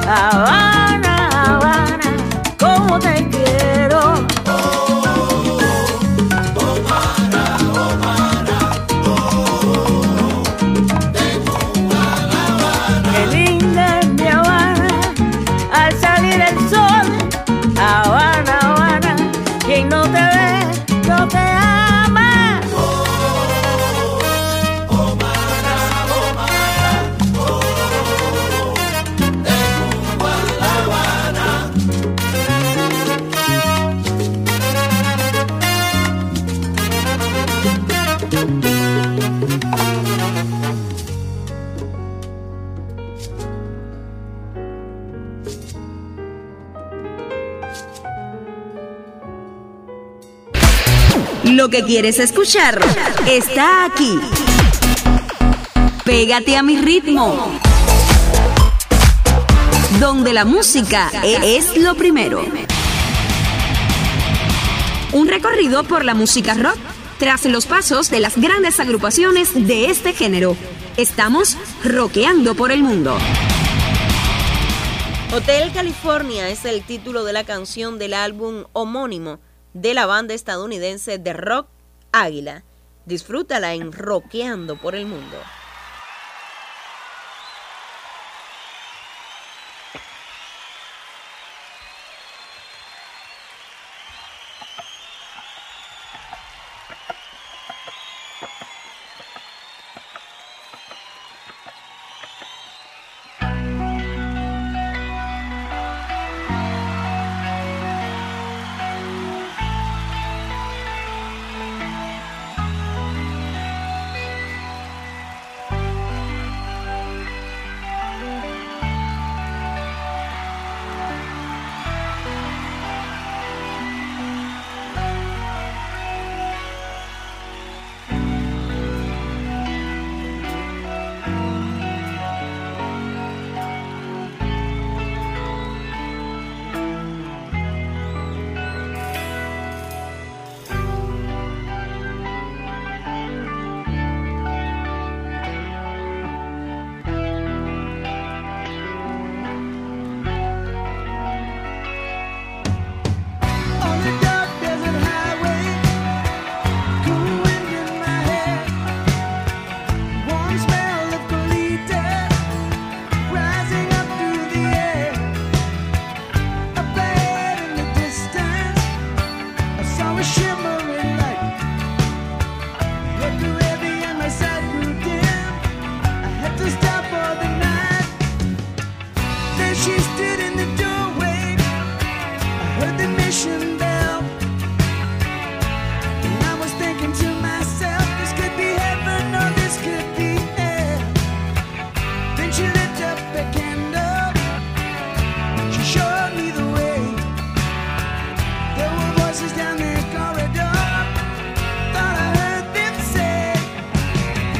Habana, Habana, cómo te quiero. Qué linda es mi Habana, al salir el sol. Habana, Habana, quien no te ve, no te ama. Lo que quieres escuchar está aquí. Pégate a mi ritmo, donde la música es lo primero. Un recorrido por la música rock, tras los pasos de las grandes agrupaciones de este género. Estamos rockeando por el mundo. Hotel California es el título de la canción del álbum homónimo de la banda estadounidense de rock Águila. Disfrútala en Rockeando por el Mundo.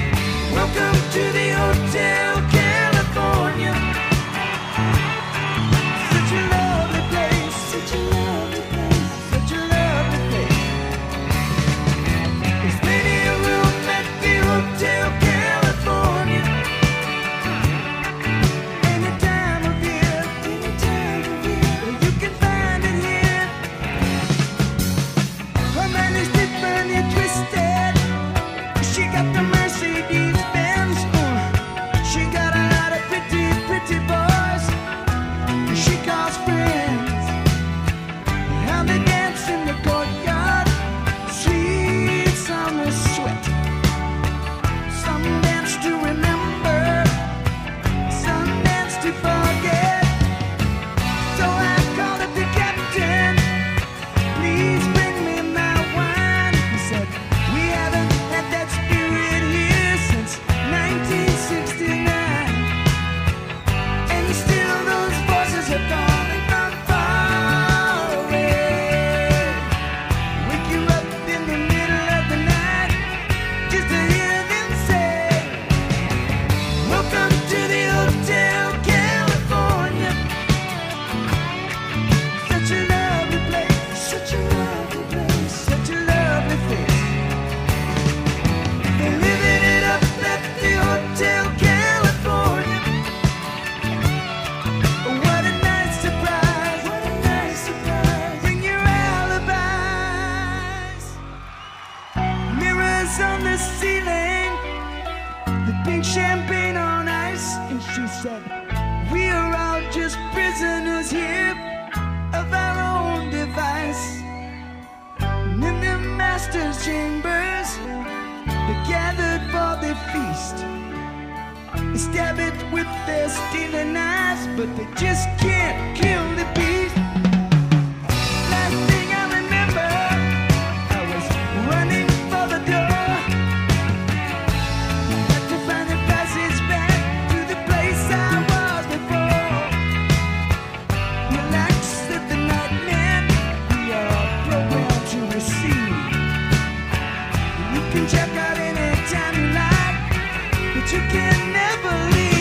Welcome to the Hotel California. stab it with their stealing eyes, but they just can't kill the beast. Last thing I remember, I was running for the door. Had to find a passage back to the place I was before. Relax, said the nightman, we are programmed to receive. You can check out anytime you like, but you can never leave.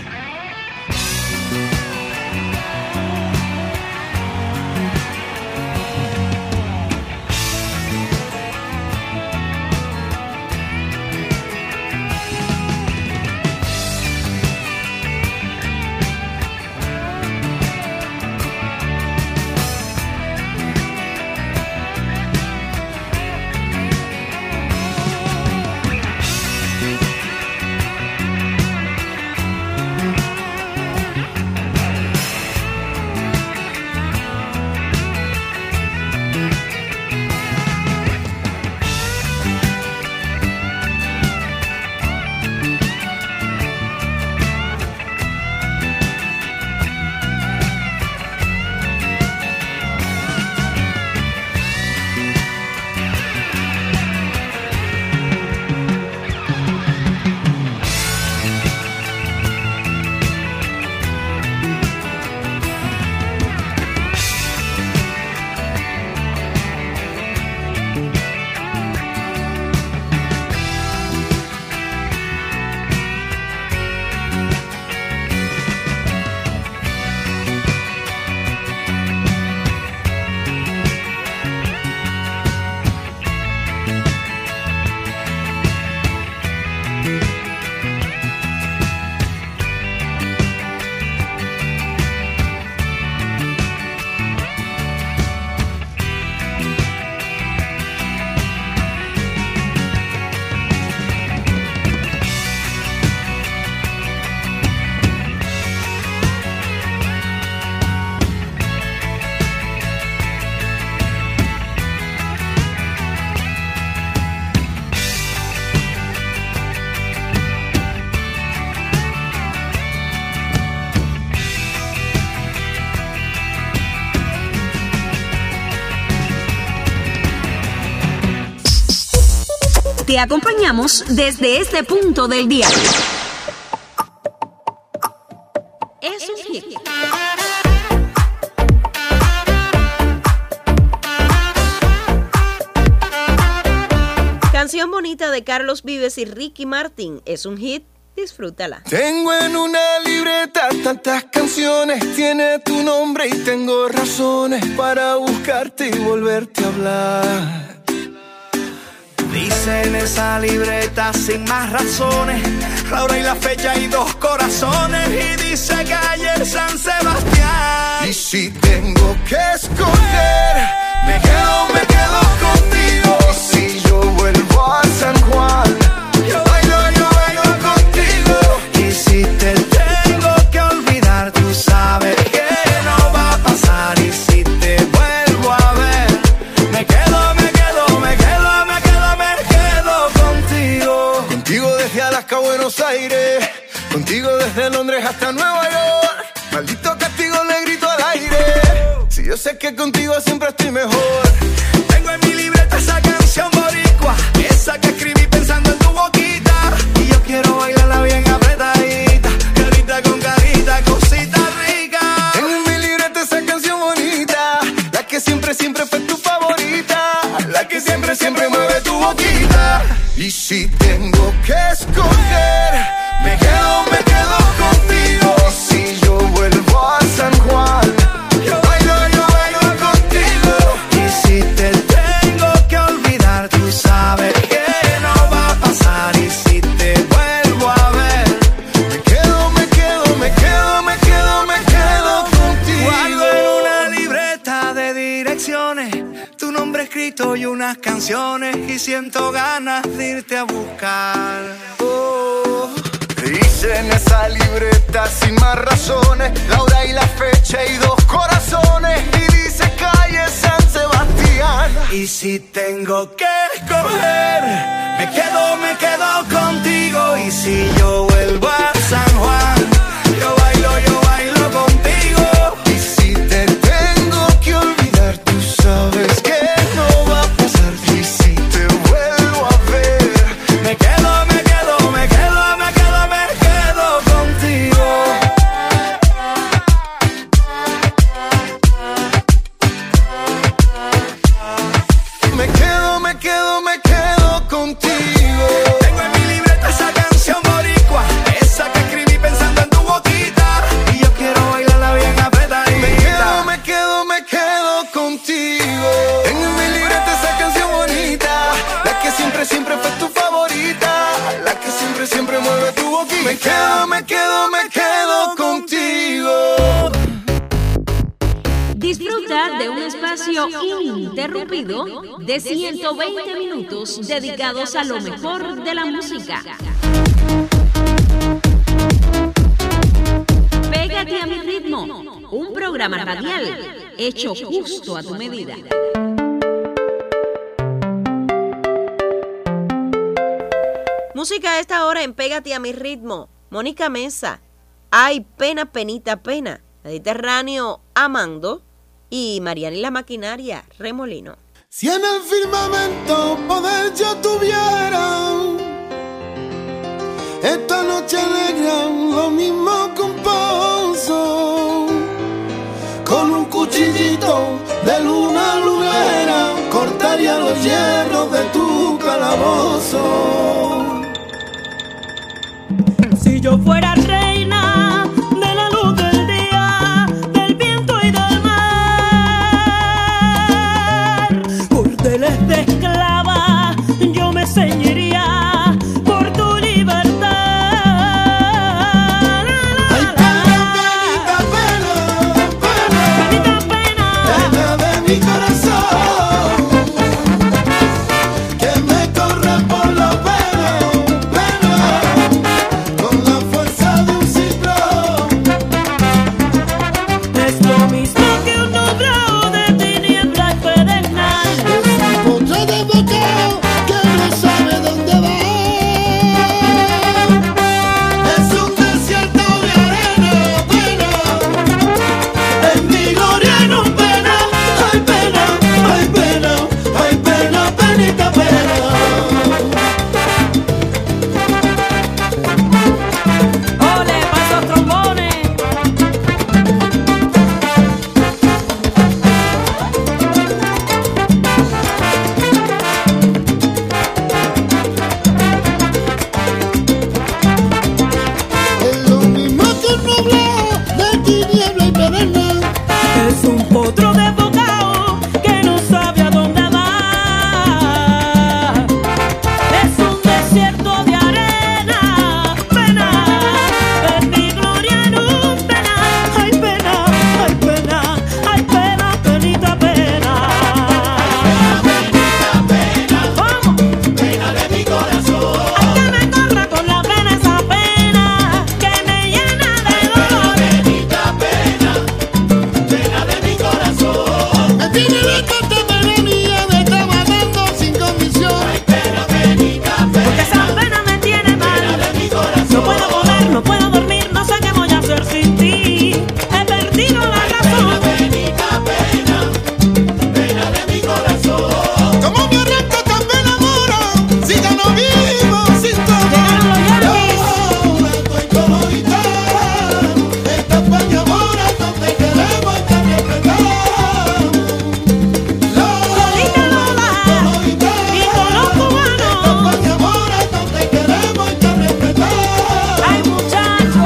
Te acompañamos desde este punto del día. Es un hit. Canción bonita de Carlos Vives y Ricky Martin. Es un hit. Disfrútala. Tengo en una libreta tantas canciones, tiene tu nombre y tengo razones para buscarte y volverte a hablar. Dice en esa libreta sin más razones, la hora y la fecha y dos corazones, y dice calle San Sebastián. Y si tengo que escoger, me quedo, me quedo contigo. Y si yo vuelvo a San Juan, yo bailo, yo bailo contigo. Y si te tengo que olvidar, tú sabes que no va a pasar. Y si te vuelvo a ver, me quedo, me quedo, me quedo, me quedo, me quedo contigo. Contigo desde Alaska a Buenos Aires, contigo desde Londres hasta Nueva York. Maldito castigo le grito al aire, si yo sé que contigo siempre estoy mejor. Tengo en mi libreta esa canción boricua, esa que escribí pensando en tu boquita. Y yo quiero bailarla bien apretadita, carita con carita, cosita rica. Tengo en mi libreta esa canción bonita, la que siempre, siempre fue tu favorita, la que siempre, siempre mueve tu boquita. Y si tengo que escoger, me quedo, me quedo contigo. Y si yo vuelvo a San Juan, yo bailo, yo bailo contigo. Y si te tengo que olvidar, tú sabes que no va a pasar. Y si te vuelvo a ver, me quedo, me quedo, me quedo, me quedo, me quedo contigo. Guardo en una libreta de direcciones tu nombre escrito y unas canciones, y siento ganas de irte a buscar. Oh, dice en esa libreta sin más razones, la hora y la fecha y dos corazones, y dice calle San Sebastián. Y si tengo que escoger, me quedo, me quedo contigo. Y si yo vuelvo a San Disfruta de un espacio ininterrumpido de ciento veinte minutos dedicados a lo mejor de la música. Pégate a mi ritmo, un programa radial hecho justo a tu medida. Música a esta hora en Pégate a mi ritmo. Mónica Mesa, Ay, pena, penita, pena. Mediterráneo, Amando. Y Mariani la Maquinaria, Remolino. Si en el firmamento poder yo tuviera, esta noche alegra lo mismo que un pozo, con un cuchillito de luna lunera cortaría los hierros de tu calabozo. Si yo fuera reina de la luz del día, del viento y del mar, cordeles de esclava yo me ceñiría por tu libertad. Ay, pena, penita, pena, pena, penita, pena, pena de mi corazón, que me corre por los pelos, pena, con la fuerza de un ciclón. es lo mismo que un nublado de tiniebla y pedernal. Otro desbocado que no sabe dónde va. Es un desierto de arena, pena. En mi gloria en un pena. Ay, pena, ay, pena, ay, pena, penita, pena. Ole, pasos trombones. Es lo mismo que un nublado de tiniebla y pedernal. Es un potro desbocado que no sabe a dónde va. Es un desierto de arena, pena. En mi gloria en un pena. Ay, pena, ay, pena, ay, pena, penita, pena. ¿Cómo? Pena de mi corazón. Ay, que me corra con la pena esa pena que me llena de dolor. Penita, pena, pena de mi corazón. Me tiene la tanta mía de estar matando sin condición. Ay, pena, penita, Porque pena, esa pena me tiene mal. pena de mi corazón. No puedo comer, no puedo dormir, no sé qué voy a hacer sin ti. He perdido la razón. Penita, pena, pena de mi corazón. Como me arranco tan me enamoro, si ya no vivo sin tu amor. Llegaron los Yankees. Ahora estoy como gitano, esta España mora donde queremos y te respetamos. Lolita Lola y con los cubanos. España mora donde queremos y te respetamos. Ay, muchacho.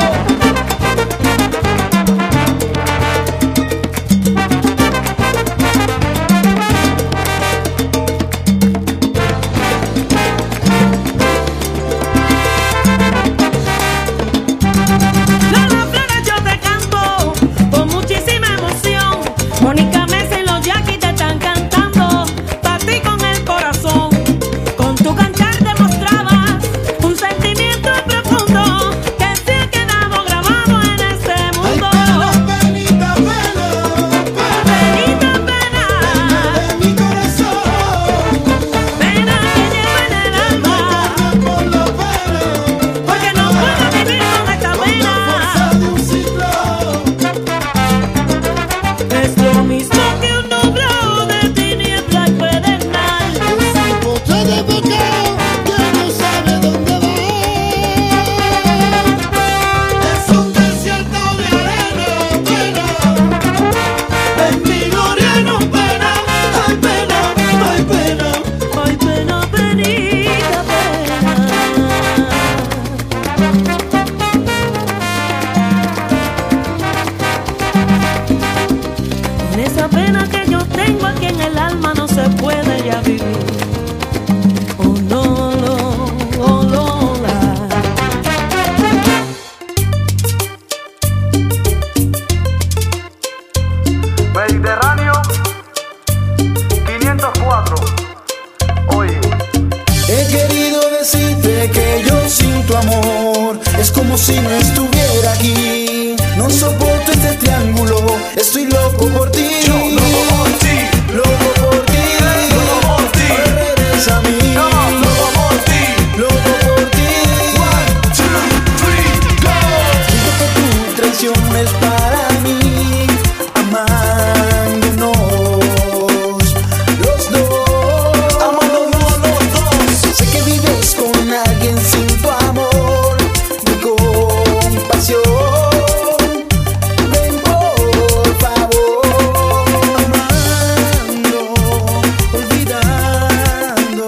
Lola Flores, yo te canto con muchísima emoción. Mónica Mesa y los Yankees te están cantando pa' ti con el corazón. Con tu cantar demostrabas un sentimiento profundo que se ha quedado grabado en este Ay, mundo. pena, penita, pena, Penita, pena, de mi corazón. pena que llevo en el alma, Por los pelos, porque no puedo vivir con esta con la pena. fuerza de un ciclón. Es lo mismo que un nublado de tiniebla y pedernal. Es un potro desbocado que no sabe dónde va. Es un desierto de arena, pena. En mi gloria en un pena. Ay, pena, ay, pena. Ay, pena, penita, pena. Con esa pena que yo tengo aquí en el alma no se puede ya vivir. Oh, no, no, oh, Lola. Mediterráneo. loco por ti. Yo loco por ti. Loco por ti. Loco por ti. Regresa a mí. Loco por ti. Loco por ti. One, two, three, go. Siento que tu traición es para mí. Amándonos los dos. Amándonos los dos. Sé que vives con alguien sin tu amor ni compasión. Ven por favor. Amando, olvidando.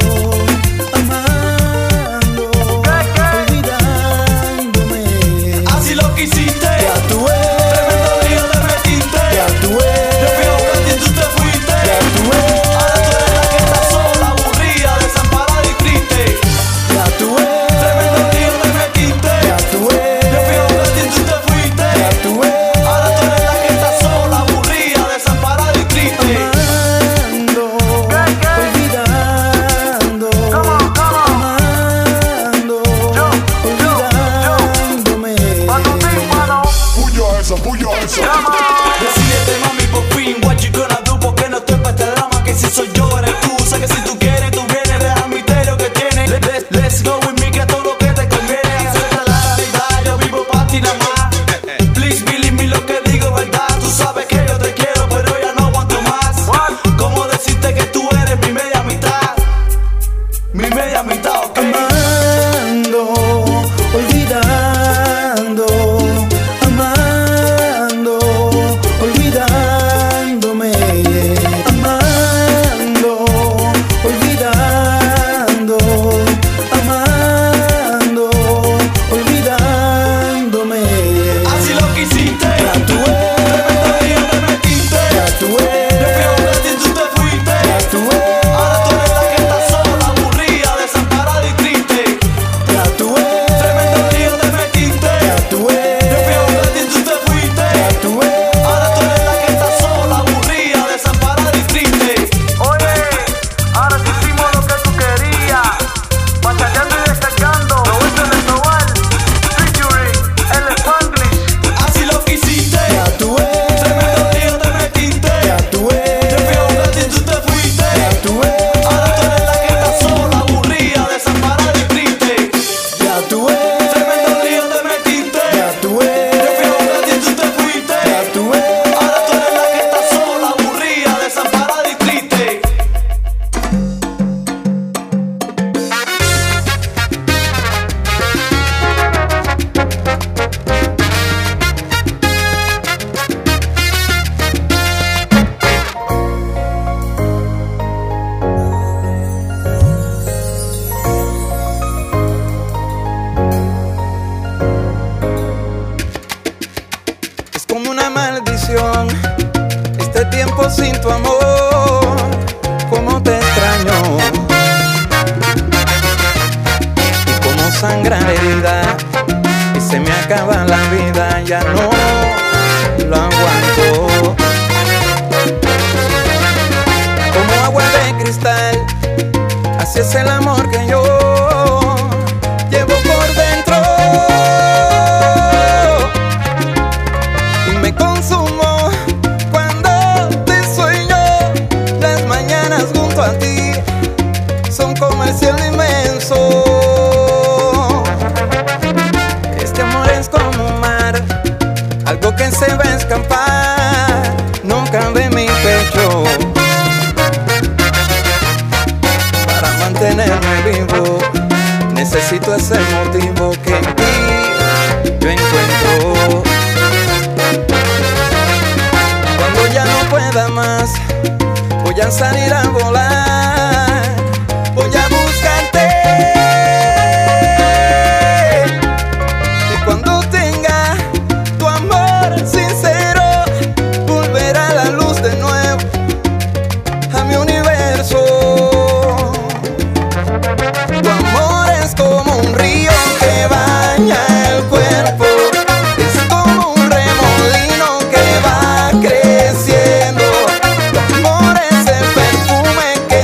Amando, olvidándome. Así lo quisiste. Te actué. Tremendo lío te metiste. Te actué. Yo fui a buscarte y tú te fuiste. Te actué. Ahora tú eres la que está sola, aburrida, desamparada y triste. Te actué. Tremendo lío te metiste. Te actué. Yo fui a buscarte y tú te fuiste. Te actué. Ahora tú eres la que está sola, aburrida, desamparada y triste. Amando, olvidando. Amando, olvidándome. Puya esa, puya esa. Decídete, mami, por fin, what you gonna do? Porque no estoy pa' este drama, que si soy yo eres tú. Sé que si tú quieres, tú vienes, deja el misterio que tienes. Let- let- Let's go with me, que todo lo que te conviene. Acepta la realidad, yo vivo pa' ti nada más. Please believe me, lo que digo es verdad. Tú sabes que yo te quiero, pero ya no aguanto más. ¿Cómo decirte que tú eres mi media mitad? Mi media mitad, ok. Amando, olvidando. Amando, olvidándome. Amando, olvidando. Amando, olvidándome. Así lo quisiste. Te actué. Tremendo lío te metiste. Te actué. Yo fui a buscarte y tú te fuiste. Te actué. Ahora tú eres la que está sola, aburrida, desamparada y triste. Te actué. Tremendo lío te metiste. Te actué. Yo fui a buscarte y tú te fuiste. Te actué. Ahora tú eres la que está sola, aburrida, desamparada y triste. Oye, ahora que hicimos lo que tú querías, batallando y destacando, lo hizo el Escobar, featuring el Spanglish. Así lo quisiste. Te actué. Tremendo lío te metiste. Te actué. Yo fui a buscarte y tú te fuiste. Te actué. Ahora tú eres la que está sola, aburrida, desamparada y triste. Te actué. Tremendo lío te metiste. Te actué. Yo fui a buscarte y tú te fuiste. Te actué. Ahora tú eres la que está sola, aburrida, desamparada y triste. Es como una maldición este tiempo sin tu amor. Cómo te extraño y cómo sangra la herida y se me acaba la vida. Ya no lo aguanto. Como agua de cristal, así es el amor que yo llevo por dentro. Y me consumo cuando te sueño. Las mañanas junto a ti son como el cielo inmenso. Este amor es como un mar, algo que se va a escapar nunca de mi pecho. Para mantenerme vivo necesito ese motivo que en ti yo encuentro. Cuando ya no pueda más, voy a salir a volar, voy a buscarte. Y cuando tenga tu amor sincero, volverá la luz de nuevo a mi universo. Tu amor es como un río que baña el cuerpo, es como un remolino que va creciendo. Tu amor es el perfume que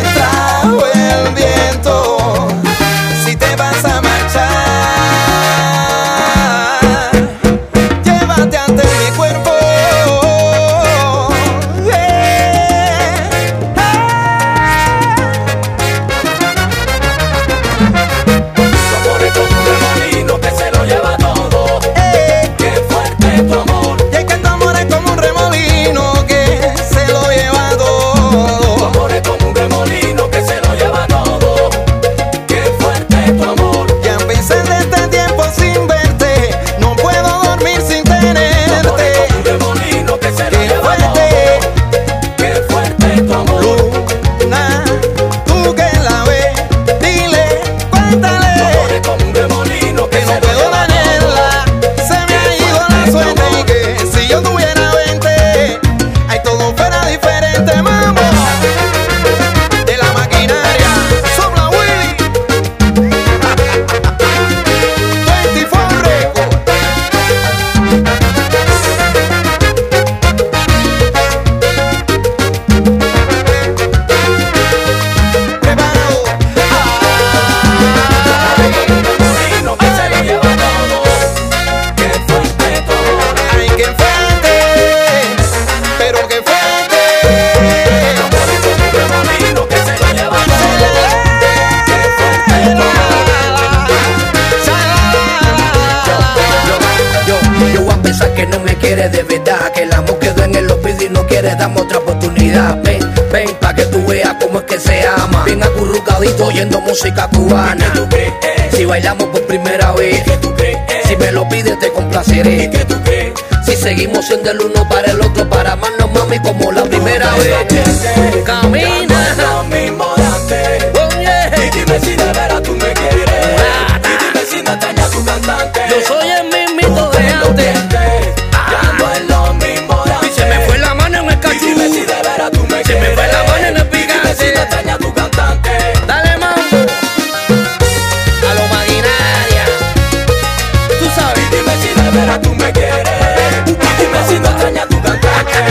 quieres, dame otra oportunidad. Ven, ven, pa' que tú veas cómo es que se ama. Bien acurrucadito oyendo música cubana. ¿Qué tú crees? Si bailamos por primera vez. ¿Qué tú crees? Si me lo pides te complaceré. ¿Qué tú crees? Si seguimos siendo el uno para el otro, para amarnos, mami, como la primera vez. Camina lo mismo de antes. Oh, yeah. Y dime si de veras tú me quieres. Y dime si me extraña tu cantante. Yo soy el mismito de antes. Ya no es lo mismo de antes. Y se me fue la mano en el cachú. Y dime si de veras tú me quieres. Se me fue la mano en el picante. Y dime si me extraña tu cantante. Dale mambo a lo maquinaria. Tú sabes. Y dime si de veras tú me quieres. Y dime si me extraña tu cantante.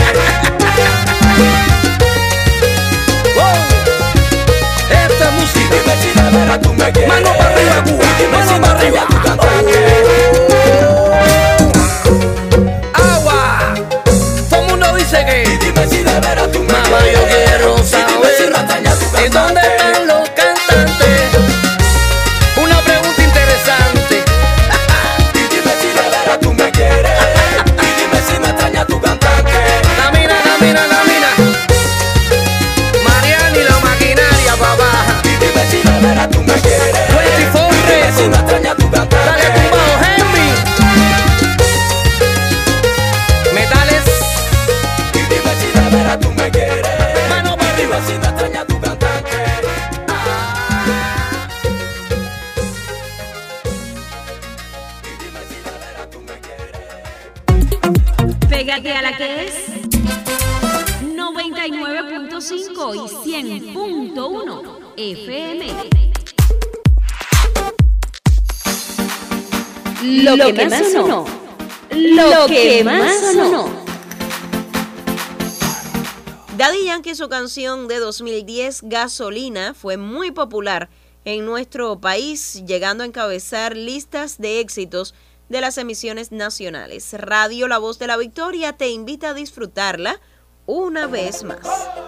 Tú me quieres. Mano para arriba, Cuba. Mano para arriba. Agua. Todo el mundo dice que. Y dime si de veras tú me mamá, quieres. yo quiero Y dime si me saber extraña tu cantante. ¿en dónde están los cantantes? Una pregunta interesante. Y dime si de veras tú me quieres. Y dime si me extraña tu cantante. Camina, camina, camina. Mariana y la maquinaria, papá. Y dime si de veras tú me quieres. veinticuatro Y dime si me extraña tu cantante. Dale tumbado, Henry. Metales. Y dime si de veras tú me quieres. Mano para Y dime arriba. si me extraña tu cantante. Y dime si de veras tú me quieres. Pégate a la que es noventa y nueve punto cinco y cien punto uno F M. Lo que más sonó. Lo que más sonó. Daddy Yankee, su canción de dos mil diez, Gasolina, fue muy popular en nuestro país, llegando a encabezar listas de éxitos de las emisiones nacionales. Radio La Voz de la Victoria te invita a disfrutarla una vez más.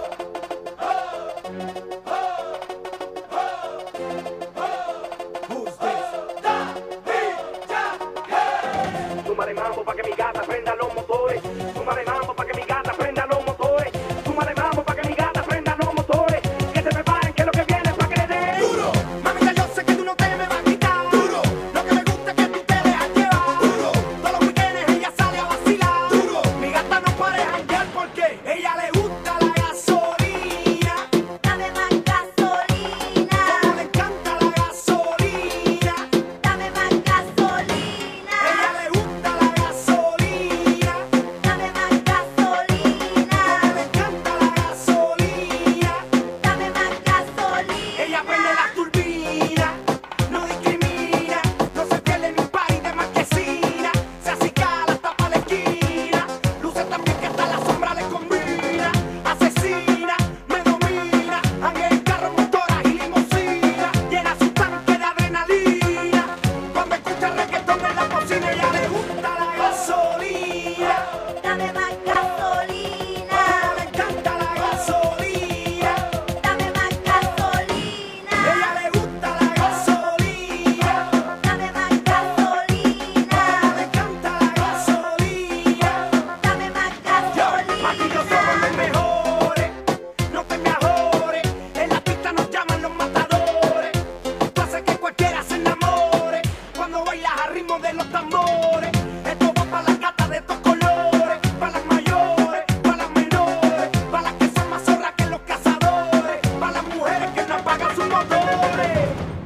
Súmale mambo pa' que mi gata prenda los motores. Súmale mambo pa' que mi gata prenda los motores. Súmale mambo pa' que mi gata prenda los motores. Que se preparen que lo que viene es pa' que le den duro. Mamita, yo sé que tú no te me vas a quitar duro. Lo que me gusta es que tú te dejas llevar duro. Todos los weekends ella sale a vacilar duro. Mi gata no para de janguear porque ella le gusta la gasolina. Dame más gasolina. Como le encanta la gasolina. Dame más gasolina. Ella le gusta la gasolina. Dame más gasolina. Como le encanta la gasolina. Dame más gasolina. Ella prende la turbina, no discrimina, no se pierde ni un party de marquesina. Se acicala hasta pa' la esquina, luce también que hasta la sombra le combina. Asesina, me domina, anda en carro, motoras y limusina. Llena su tanque de adrenalina, cuando escucha reggaetón en la cocina. Ella le gusta la gasolina. Dame más gasolina. Como le encanta la gasolina. Dame más gasolina. Ella le gusta la gasolina. Dame más gasolina. Como le encanta la gasolina. Dame más gasolina. Aquí yo somos los mejores, no te me ajores. En la pista nos llaman los matadores. Tú haces que cualquiera se enamore cuando bailas al ritmo de los tambores. Esto va para las gatas de estos colores, para las mayores, para las menores, para las que son más zorras que los cazadores, para las mujeres que no apagan sus motores.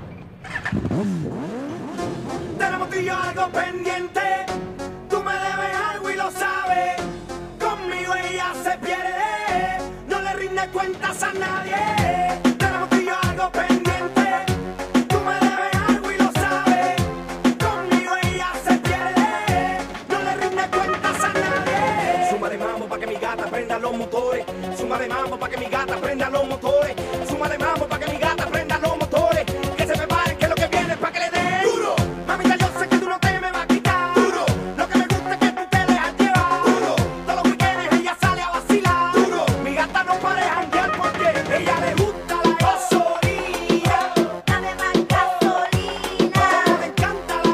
Tenemos tú y yo algo pendiente, tú me debes algo y lo sabes. Conmigo ella se pierde, no le rinde cuentas a nadie. Tenemos tú y yo algo pendiente, tú me debes algo y lo sabes. Conmigo ella se pierde, no le rinde cuentas a nadie. Súmale mambo pa' que mi gata prenda los motores. Súmale mambo pa' que mi gata prenda los motores. Súmale mambo pa' que mi gata prenda los motores. Que se preparen que lo que viene es pa' que le den duro. Mamita, yo sé que tú no te me vas a quitar duro. Lo que me gusta es que tú te dejas llevar duro. Todos los weekends ella sale a vacilar duro. Mi gata no para de janguear porque ella le gusta la gasolina. Dame más gasolina. Como le encanta la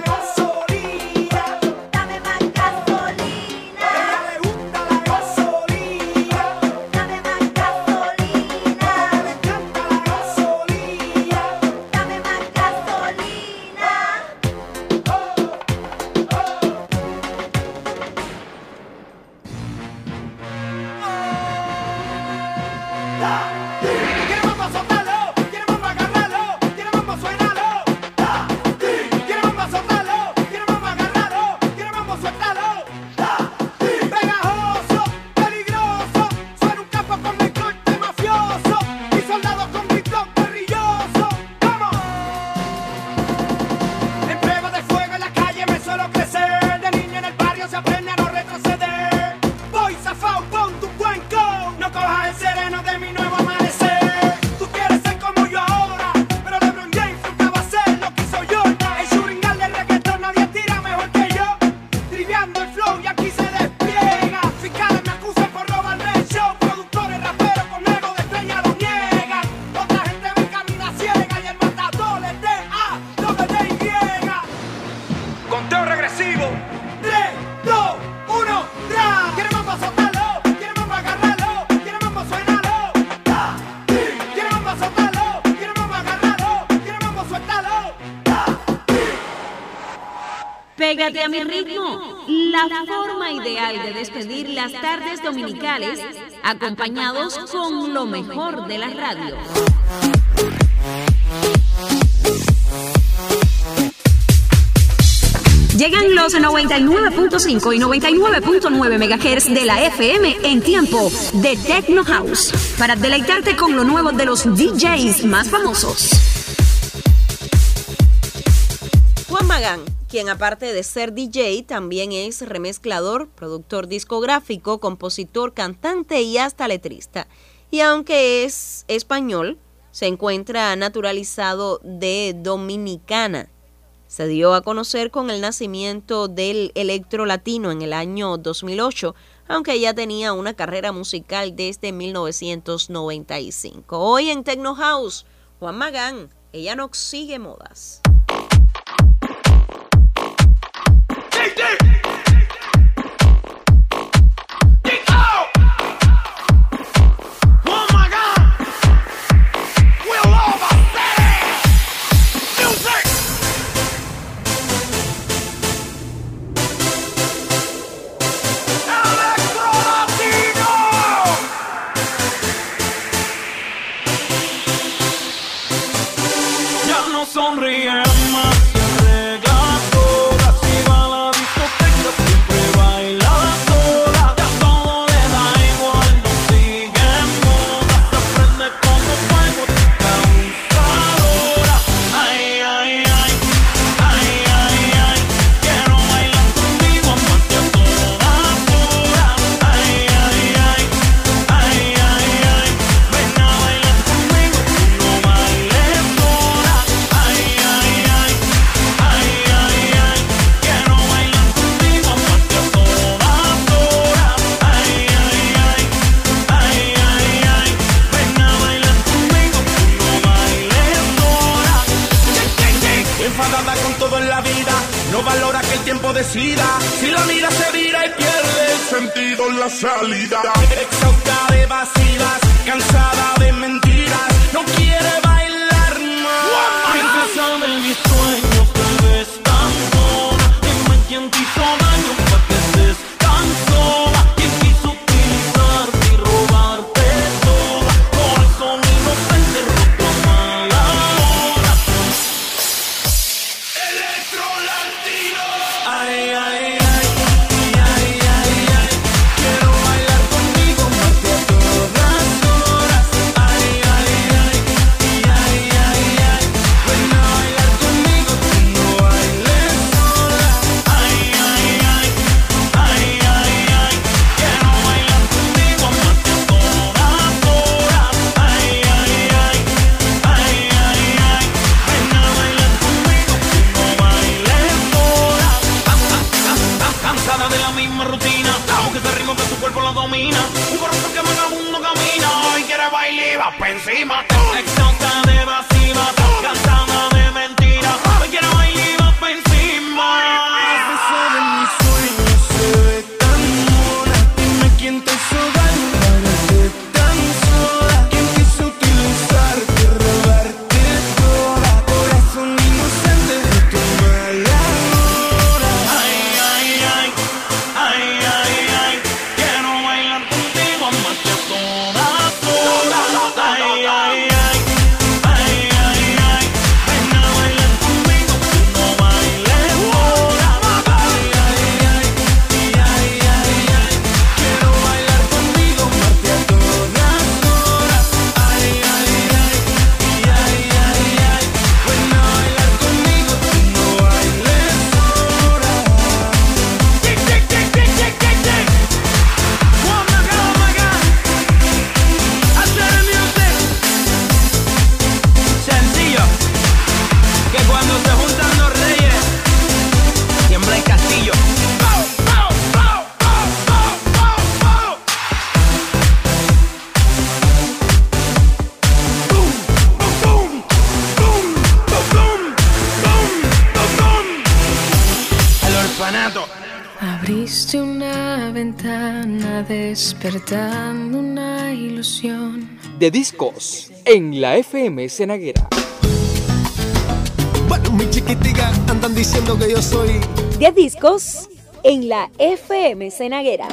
gasolina. Dame más gasolina. Ella le gusta la gasolina. Quiere mambo, soltalo. Quiere mambo, agarralo. Quiere mambo, suénalo. Quiere mambo, soltalo. Quiere mambo, agarralo. Quiere mambo, suéltalo. Pegajoso, peligroso. Suena un capo con mi corte mafioso. Mi soldado con mi toque brilloso. ¡Vamos! En prueba de fuego en la calle me suelo crecer. De niño en el barrio se aprende a no retroceder. Voy zafao, pon tu cuenco. No cojas el sereno de mi nuevo amanecer. Tú quieres ser como yo ahora, pero LeBron James nunca va a ser lo que hizo Jordan. El shootingal del reggaetón nadie tira mejor que yo. Triviando el flow y aquí se despliega. Fiscales me acusan por robarme el show. Productores, raperos con ego de estrella lo niegan. Otra gente me camina ciega y el matador es de A, doble D Y. Conteo regresivo. tres, dos, uno, ¡tra! Quiere mambo, soltalo. Quiere mambo, agarralo. Quiere mambo, suénalo. Quiere mambo, soltalo. Quiere mambo, agarralo. Quiere mambo, suéltalo. Pégate a mi ritmo, la forma ideal de despedir las tardes dominicales, acompañados con lo mejor de la radio. Llegan los noventa y nueve punto cinco y noventa y nueve punto nueve megahertz de la F M en tiempo de Techno House, para deleitarte con lo nuevo de los D Js más famosos. Juan Magán, quien aparte de ser D J también es remezclador, productor discográfico, compositor, cantante y hasta letrista. Y aunque es español, se encuentra naturalizado de Dominicana. Se dio a conocer con el nacimiento del electro latino en el año dos mil ocho, aunque ya tenía una carrera musical desde mil novecientos noventa y cinco. Hoy en Techno House, Juan Magán, ella no sigue modas. Ya no sonríe más, se arregla toda, si va a la discoteca siempre baila sola, ya todo le da igual, no sigue en moda, se prende como fuego, causadora. Ay, ay, ay, ay, ay, ay, quiero bailar contigo, amarte a todas horas. Ay, ay, ay, ay, ay, ay, ven a bailar conmigo, tú no bailes sola. Ay, ay, ay, ay, ay, ay, quiero bailar contigo, amarte a todas horas. Ay, ay, ay, ay, ay, ay, ven a bailar conmigo, tú no bailes sola. Enfadada con todo en la vida, no valora que el tiempo decida. Si la mira se vira y pierde el sentido en la salida. Exhausta de vacías, cansada de mentiras, no quiere bailar más. Princesa de mis sueños, te ves tan sola. Dime quién te hizo daño para que estés tan sola. Quién quiso utilizarte y robarte toda. Corazón inocente roto a mala hora. Electro latino. Ay, ay, ay, ay, ay, ay, quiero bailar contigo más que a todas horas. Ay, ay, ay, ay, ay, ay, ven a bailar conmigo, tú no bailes sola. Ay, ay, ay, ay, ay, ay, quiero bailar contigo más que a todas horas. Ay, ay, ay, ay, ay, ay, ven a bailar conmigo, tú no bailes sola. Cansada de la misma rutina, aunque ese ritmo que tu cuerpo lo domina. Un corazón que vagabundo camina, hoy quiere bailar y va pa' encima. Exhausta de vacías, cansada de mentiras, hoy quiere bailar y va pa' encima. Princesa de mis sueños, se ve tan mona. Dime quién te hizo daño para ser tan sola. Quién quiso utilizarte, robarte toda. Corazón inocente de tu mala hora. Ay, ay, ay, ay, ay, ay, quiero bailar contigo, amarte a todas horas. ventana despertando una ilusión. De discos en la F M Cenaguera. Bueno, mi chiquitica, andan diciendo que yo soy De discos en la F M Cenaguera.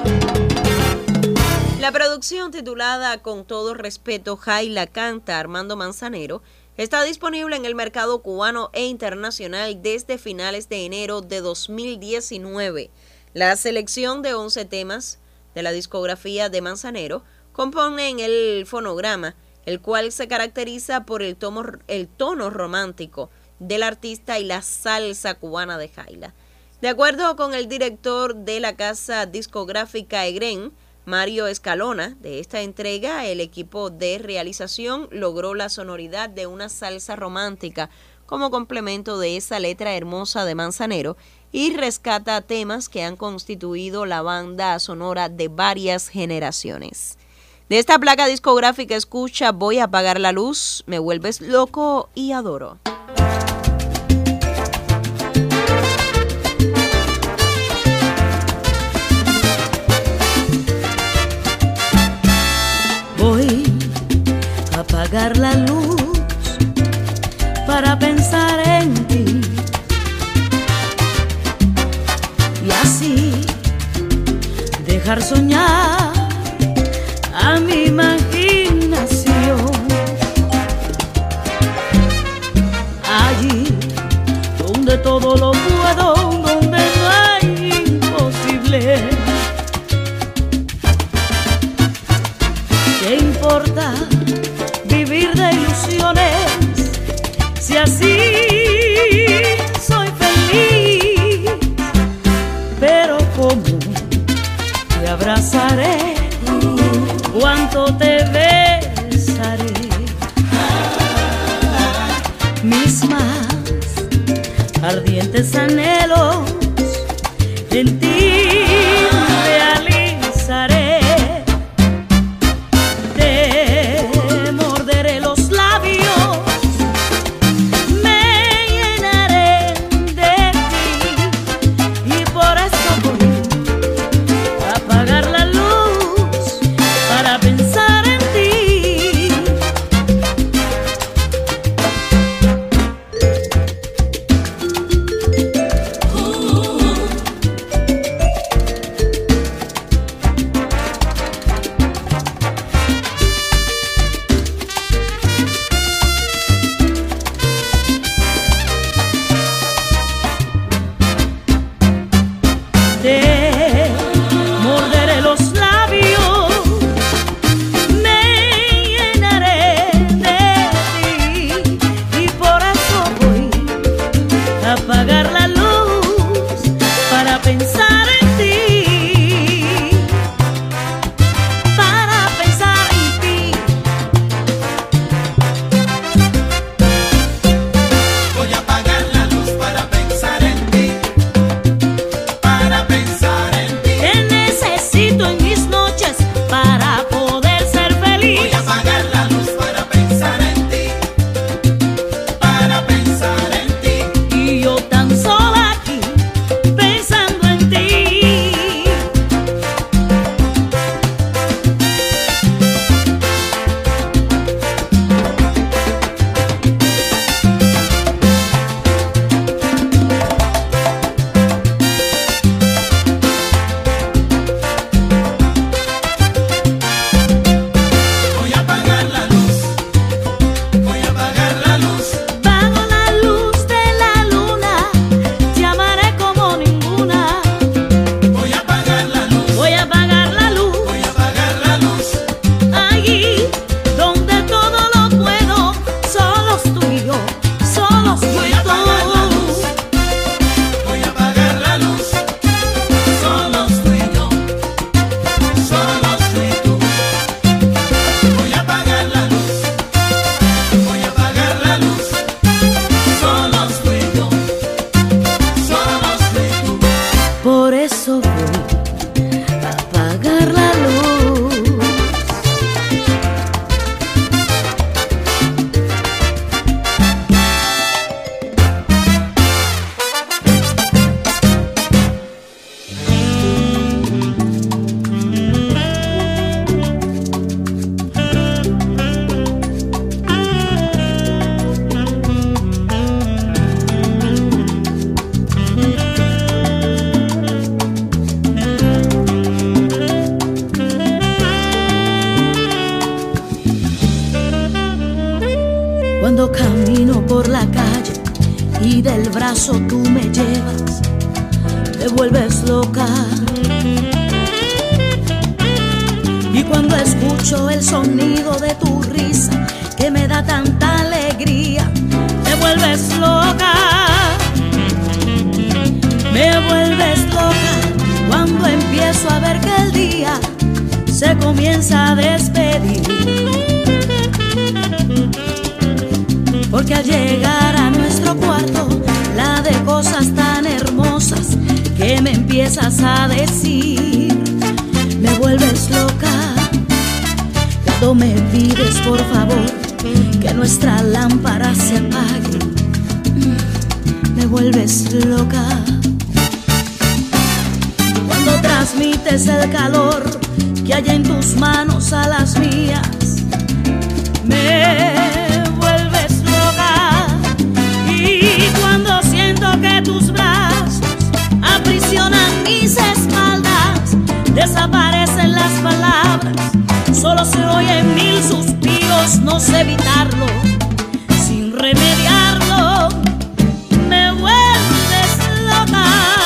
La producción titulada Con todo respeto, Jaila canta Armando Manzanero está disponible en el mercado cubano e internacional desde finales de enero de dos mil diecinueve. La selección de once temas de la discografía de Manzanero componen el fonograma, el cual se caracteriza por el, tomo, el tono romántico del artista y la salsa cubana de Jaila. De acuerdo con el director de la casa discográfica Egren, Mario Escalona, de esta entrega, el equipo de realización logró la sonoridad de una salsa romántica como complemento de esa letra hermosa de Manzanero y rescata temas que han constituido la banda sonora de varias generaciones. De esta placa discográfica escucha Voy a apagar la luz, Me vuelves loco y Adoro. Voy a apagar la luz para pensar en ti y así dejar soñar a mi imaginación. Allí donde todo lo puedo, donde no hay imposible. ¿Qué importa vivir de ilusiones si así soy feliz? Pero cómo te abrazaré, cuánto te besaré, mis más ardientes anhelos en ti realizaré. Cuando camino por la calle y del brazo tú me llevas, te vuelves loca. Y cuando escucho el sonido de tu risa que me da tanta alegría, te vuelves loca. Me vuelves loca cuando empiezo a ver que el día se comienza a despedir. Porque al llegar a nuestro cuarto, la de cosas tan hermosas que me empiezas a decir, me vuelves loca. Cuando me pides por favor que nuestra lámpara se apague, me vuelves loca. Cuando transmites el calor que hay en tus manos a las mías, me vuelves loca. Y cuando siento que tus brazos aprisionan mis espaldas, desaparecen las palabras, solo se oyen mil suspiros, no sé evitarlo, sin remediarlo, me vuelves loca.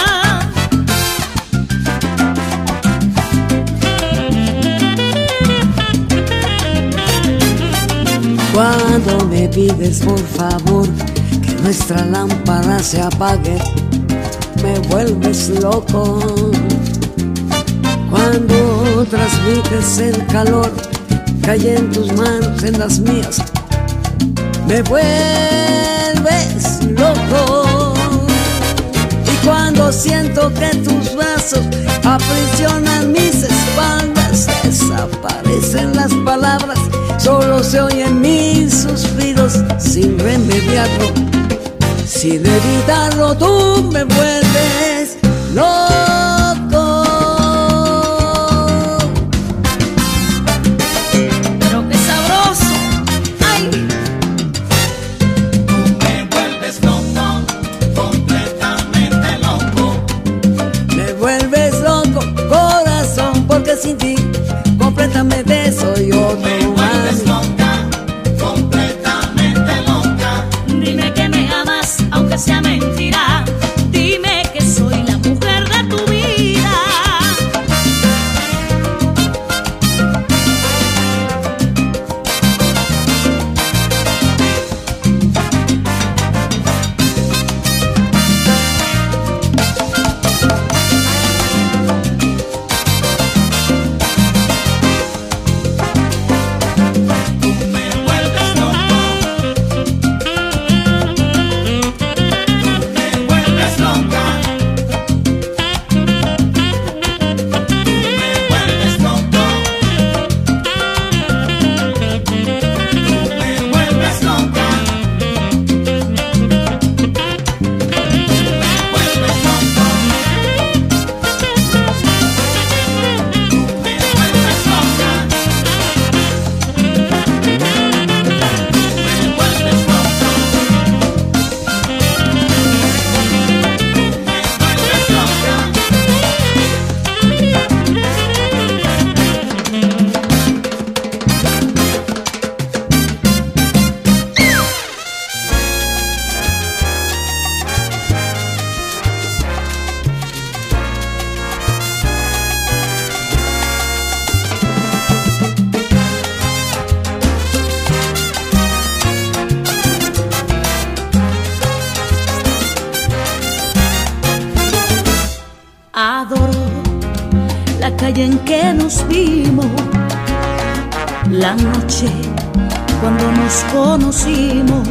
Cuando me pides por favor que nuestra lámpara se apague, me vuelves loco. Cuando transmites el calor que hay en tus manos, en las mías, me vuelves loco. Y cuando siento que tus brazos aprisionan mis espaldas, desaparecen las palabras, solo se oyen mis suspiros, sin remediarlo, sin evitarlo, tú me vuelves loco. Pero qué sabroso, ay. Tú me vuelves loco, completamente loco. Me vuelves loco, corazón, porque sin ti completamente soy otro. Me vuelves loca, completamente loca. Dime que me amas, aunque sea mentira. Dime que soy la mujer de tu vida. Adoro la calle en que nos vimos, la noche cuando nos conocimos.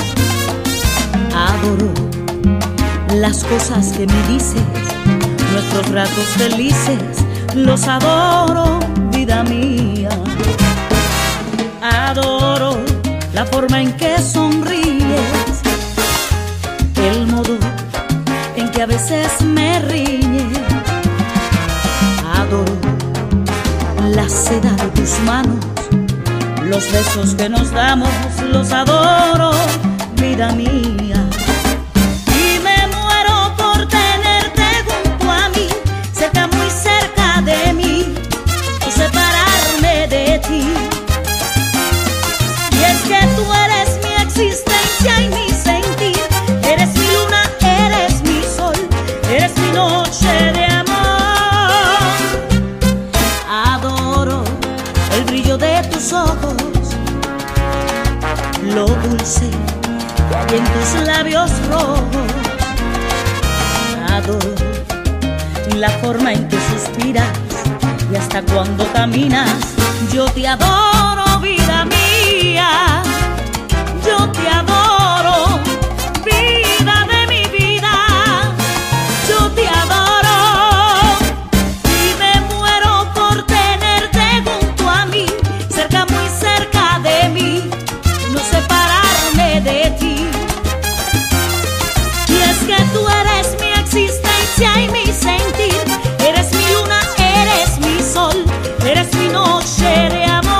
Adoro las cosas que me dices, nuestros ratos felices, los adoro, vida mía. Adoro la forma en que sonríes, el modo en que a veces me riñes. Adoro la seda de tus manos, los besos que nos damos, los adoro, vida mía. Y me muero por tenerte junto a mí, cerca, muy cerca de mí, o separarme de ti. Y es que tú eres mi existencia, de tus ojos, lo dulce que hay en tus labios rojos. Adoro la forma en que suspiras y hasta cuando caminas. Yo te adoro, vida mía. Yo te adoro, vida de mi vida. Yo te adoro y me muero por tenerte junto a mí, cerca, muy cerca de mí, no separarme de ti. Y es que tú eres mi existencia y mi sentir, eres mi luna, eres mi sol, eres mi noche de amor.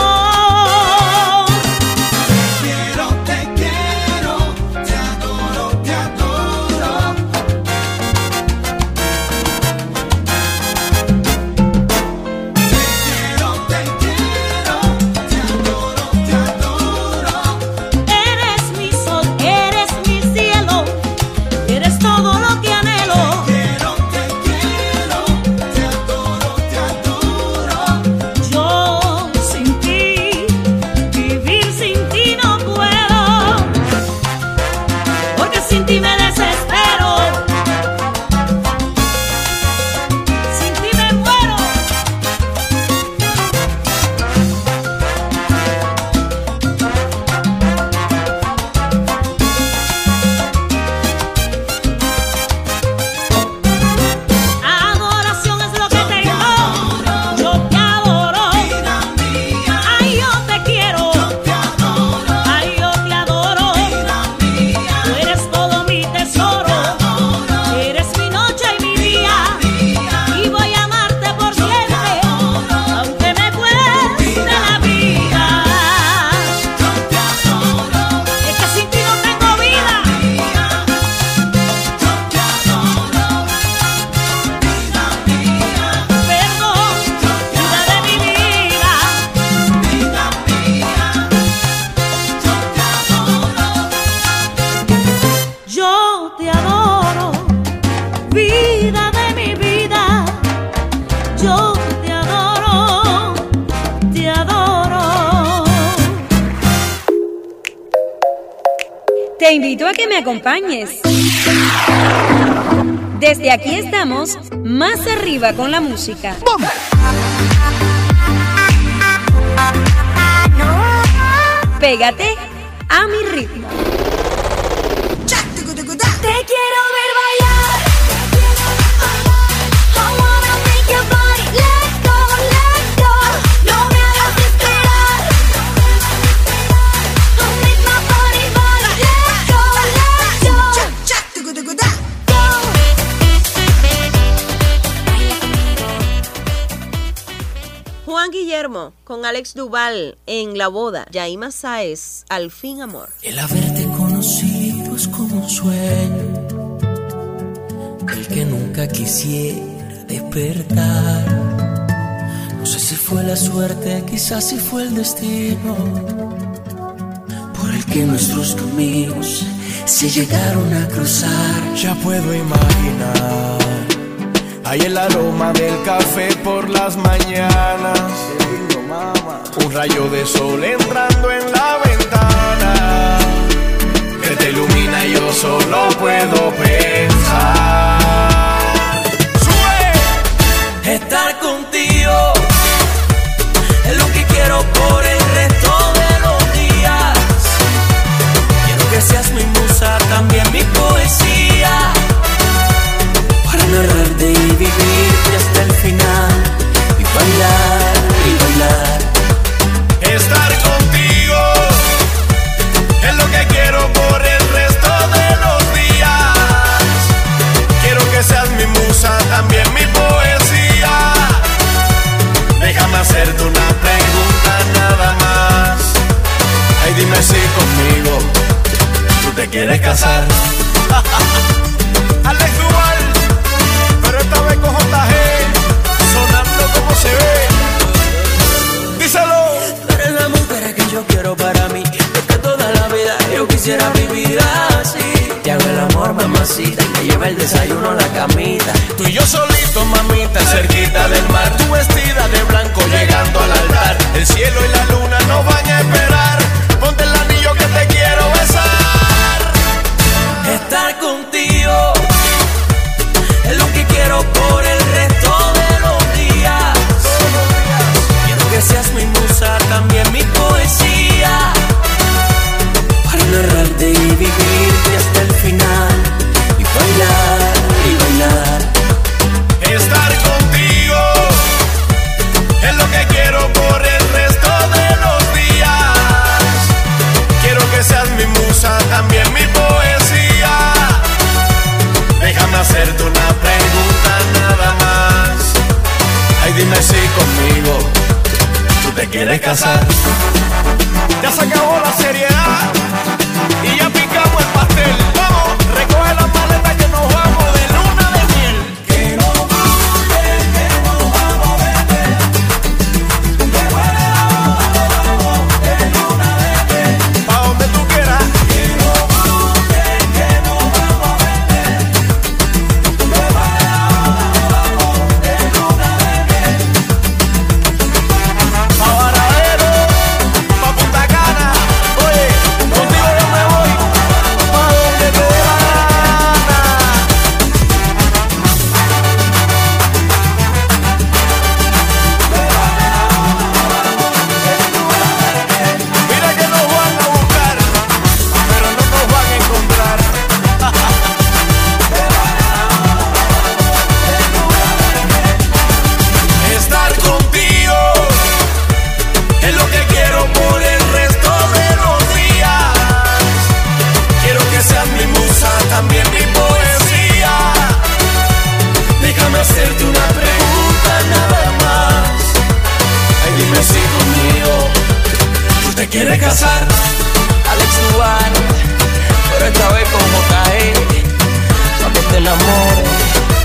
Te invito a que me acompañes. Desde aquí estamos más arriba con la música. ¡Bum! Pégate a mi ritmo. Te quiero ver bailar. I wanna make your body let go, let go. No me hagas esperar. Don't make my body, body let go, let go. Juan Guillermo con Alex Duval en La Boda. Yaima Sáez, Al fin amor. El haberte conocido es como un sueño del que nunca quisiera despertar. No sé si fue la suerte, quizás si fue el destino por el que nuestros caminos se llegaron a cruzar. Ya puedo imaginar ahí el aroma del café por las mañanas, un rayo de sol entrando en la ventana que te ilumina y yo solo puedo pensar. ¡Sube! Estar contigo es lo que quiero por el resto de los días. Quiero que seas mi musa, también mi poesía, para narrarte y vivirte hasta el final y bailar y bailar. Estar contigo es lo que quiero por el resto de los días. Quiero que seas mi musa, también mi poesía. Déjame hacerte una pregunta nada más. Ay, dime si conmigo tú te quieres casar. Alex Duval, pero esta vez con J G, sonando como se ve. Díselo. Tú eres la mujer que yo quiero para mí, porque toda la vida yo quisiera vivir así. Te hago el amor, mamá, mamacita, y me lleva el desayuno a la camita. Tú y yo solitos, mamita, cerquita del mar. Tú vestida de blanco llegando al altar. El cielo y la luna nos van a esperar. Ponte el anillo que te quiero besar. Estar contigo es lo que quiero por el resto de los días. Quiero que seas mi musa, también mi poesía, para narrarte y vivirte hasta el final, y bailar, y bailar. Estar contigo es lo que quiero por el resto de los días. Quiero que seas mi musa, también mi poesía. Déjame hacerte una pregunta nada más. Ay, dime si conmigo tú te quieres casar. Ya se acabó la seriedad y ya picamos el pastel. Vamos, recoge las maletas que nos vamos de luna de miel. Que no vuelve, que nos vamos a beber. Que fuera vamos, de luna de miel. Pa' donde tú quieras. Que no vuelve, que nos vamos a beber. Que fuera vamos, de luna de miel. Pa' Varadero, pa' Punta Cana. Oye, contigo yo me voy pa' donde te dé la gana. Mira que nos van a buscar, pero no nos van a encontrar. Estar contigo es lo que quiero por el resto de los días. Quiero que seas mi musa, también mi poesía. Déjame hacerte una pregunta nada más. Ay, dime si conmigo tú te quieres casar. Alex Duval, pero esta vez con J E, cuando te enamores.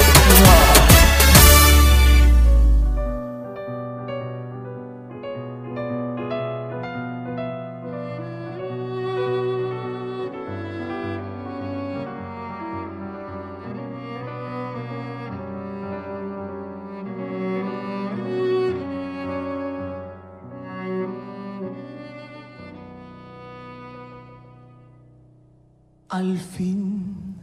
Al fin,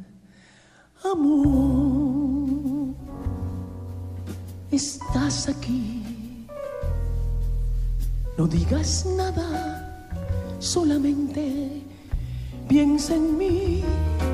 amor, estás aquí. No digas nada, solamente piensa en mí.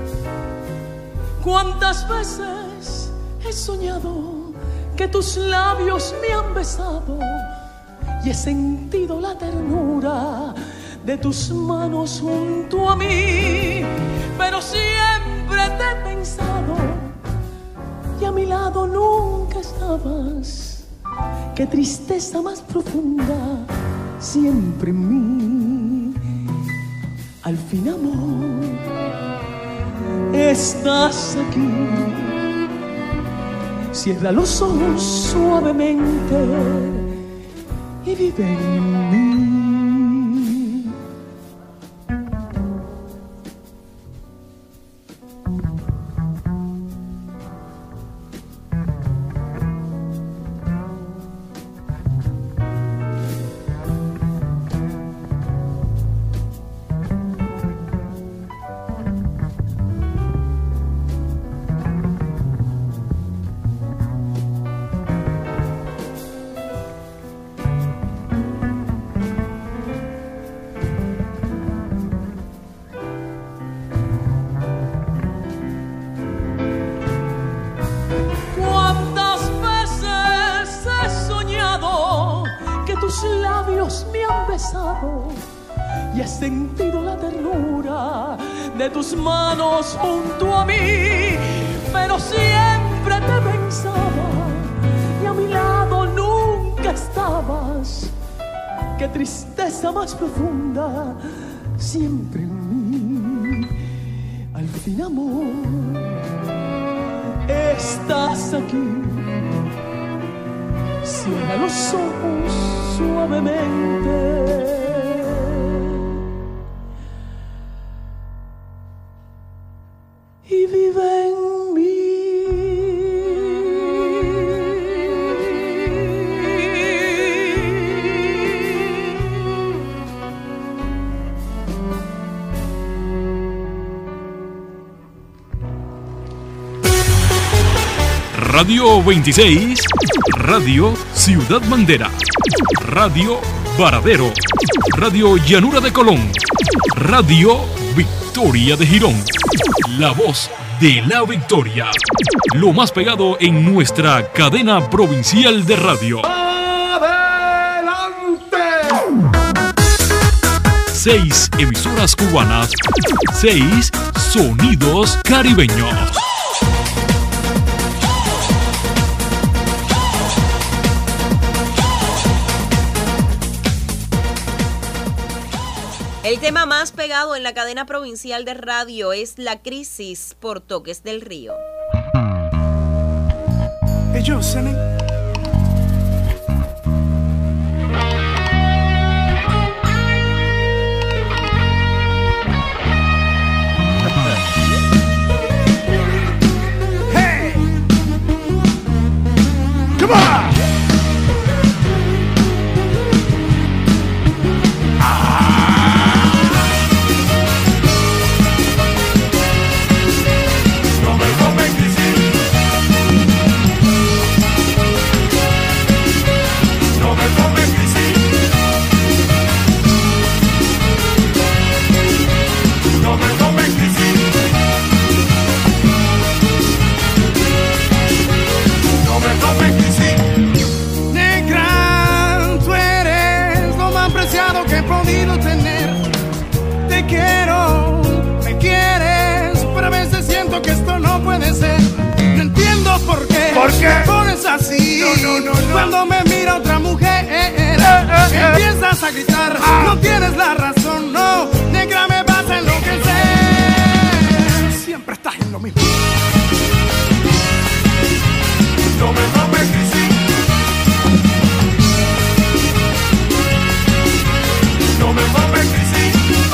¿Cuántas veces he soñado que tus labios me han besado y he sentido la ternura de tus manos junto a mí? Pero siempre te he pensado y a mi lado nunca estabas. Qué tristeza más profunda siempre en mí. Al fin, amor, estás aquí. Cierra los ojos suavemente y vive en mí. Y he sentido la ternura de tus manos junto a mí, pero siempre te pensaba y a mi lado nunca estabas. Qué tristeza más profunda siempre en mí. Al fin, amor, estás aquí. Cierra los ojos suavemente y vive Radio veintiséis, Radio Ciudad Bandera, Radio Varadero, Radio Llanura de Colón, Radio Victoria de Girón, la voz de la Victoria, lo más pegado en nuestra cadena provincial de radio. Seis emisoras cubanas, seis sonidos caribeños. El tema más pegado en la cadena provincial de radio es La Crisis por Toques del Río. Ellos saben. Hey! Come on! ¿Por qué? Pones así. No, no, no, no. Cuando me mira otra mujer, eh, eh, eh, empiezas a gritar. Ah. No tienes la razón, no. Negra, me vas a enloquecer. Siempre estás en lo mismo. No me tomes crisis. No me tomes crisis.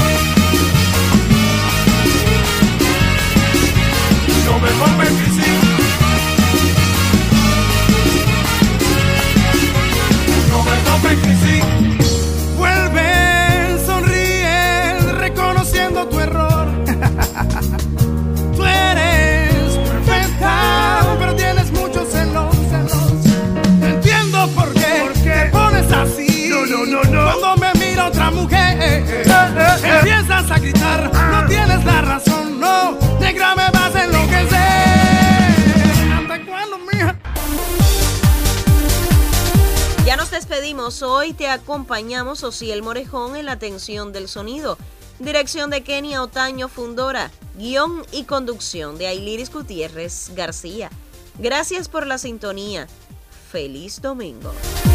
No me tomes crisis. Vuelve, sonríe, reconociendo tu error. Tú eres perfecta, pero tienes muchos celos, celos. No entiendo por qué, ¿Por qué? Te pones así. No, no, no, no. Cuando me mira otra mujer, eh, eh, eh, eh. empiezas a gritar. Ah. No tienes la razón, no. Negra, me vas a enloquecer. ¿Hasta cuándo, mija? Ya nos despedimos. Hoy te acompañamos Osiel Morejón en la atención del sonido. Dirección de Kenia Otaño Fundora. Guión y conducción de Ayliris Gutiérrez García. Gracias por la sintonía. Feliz domingo.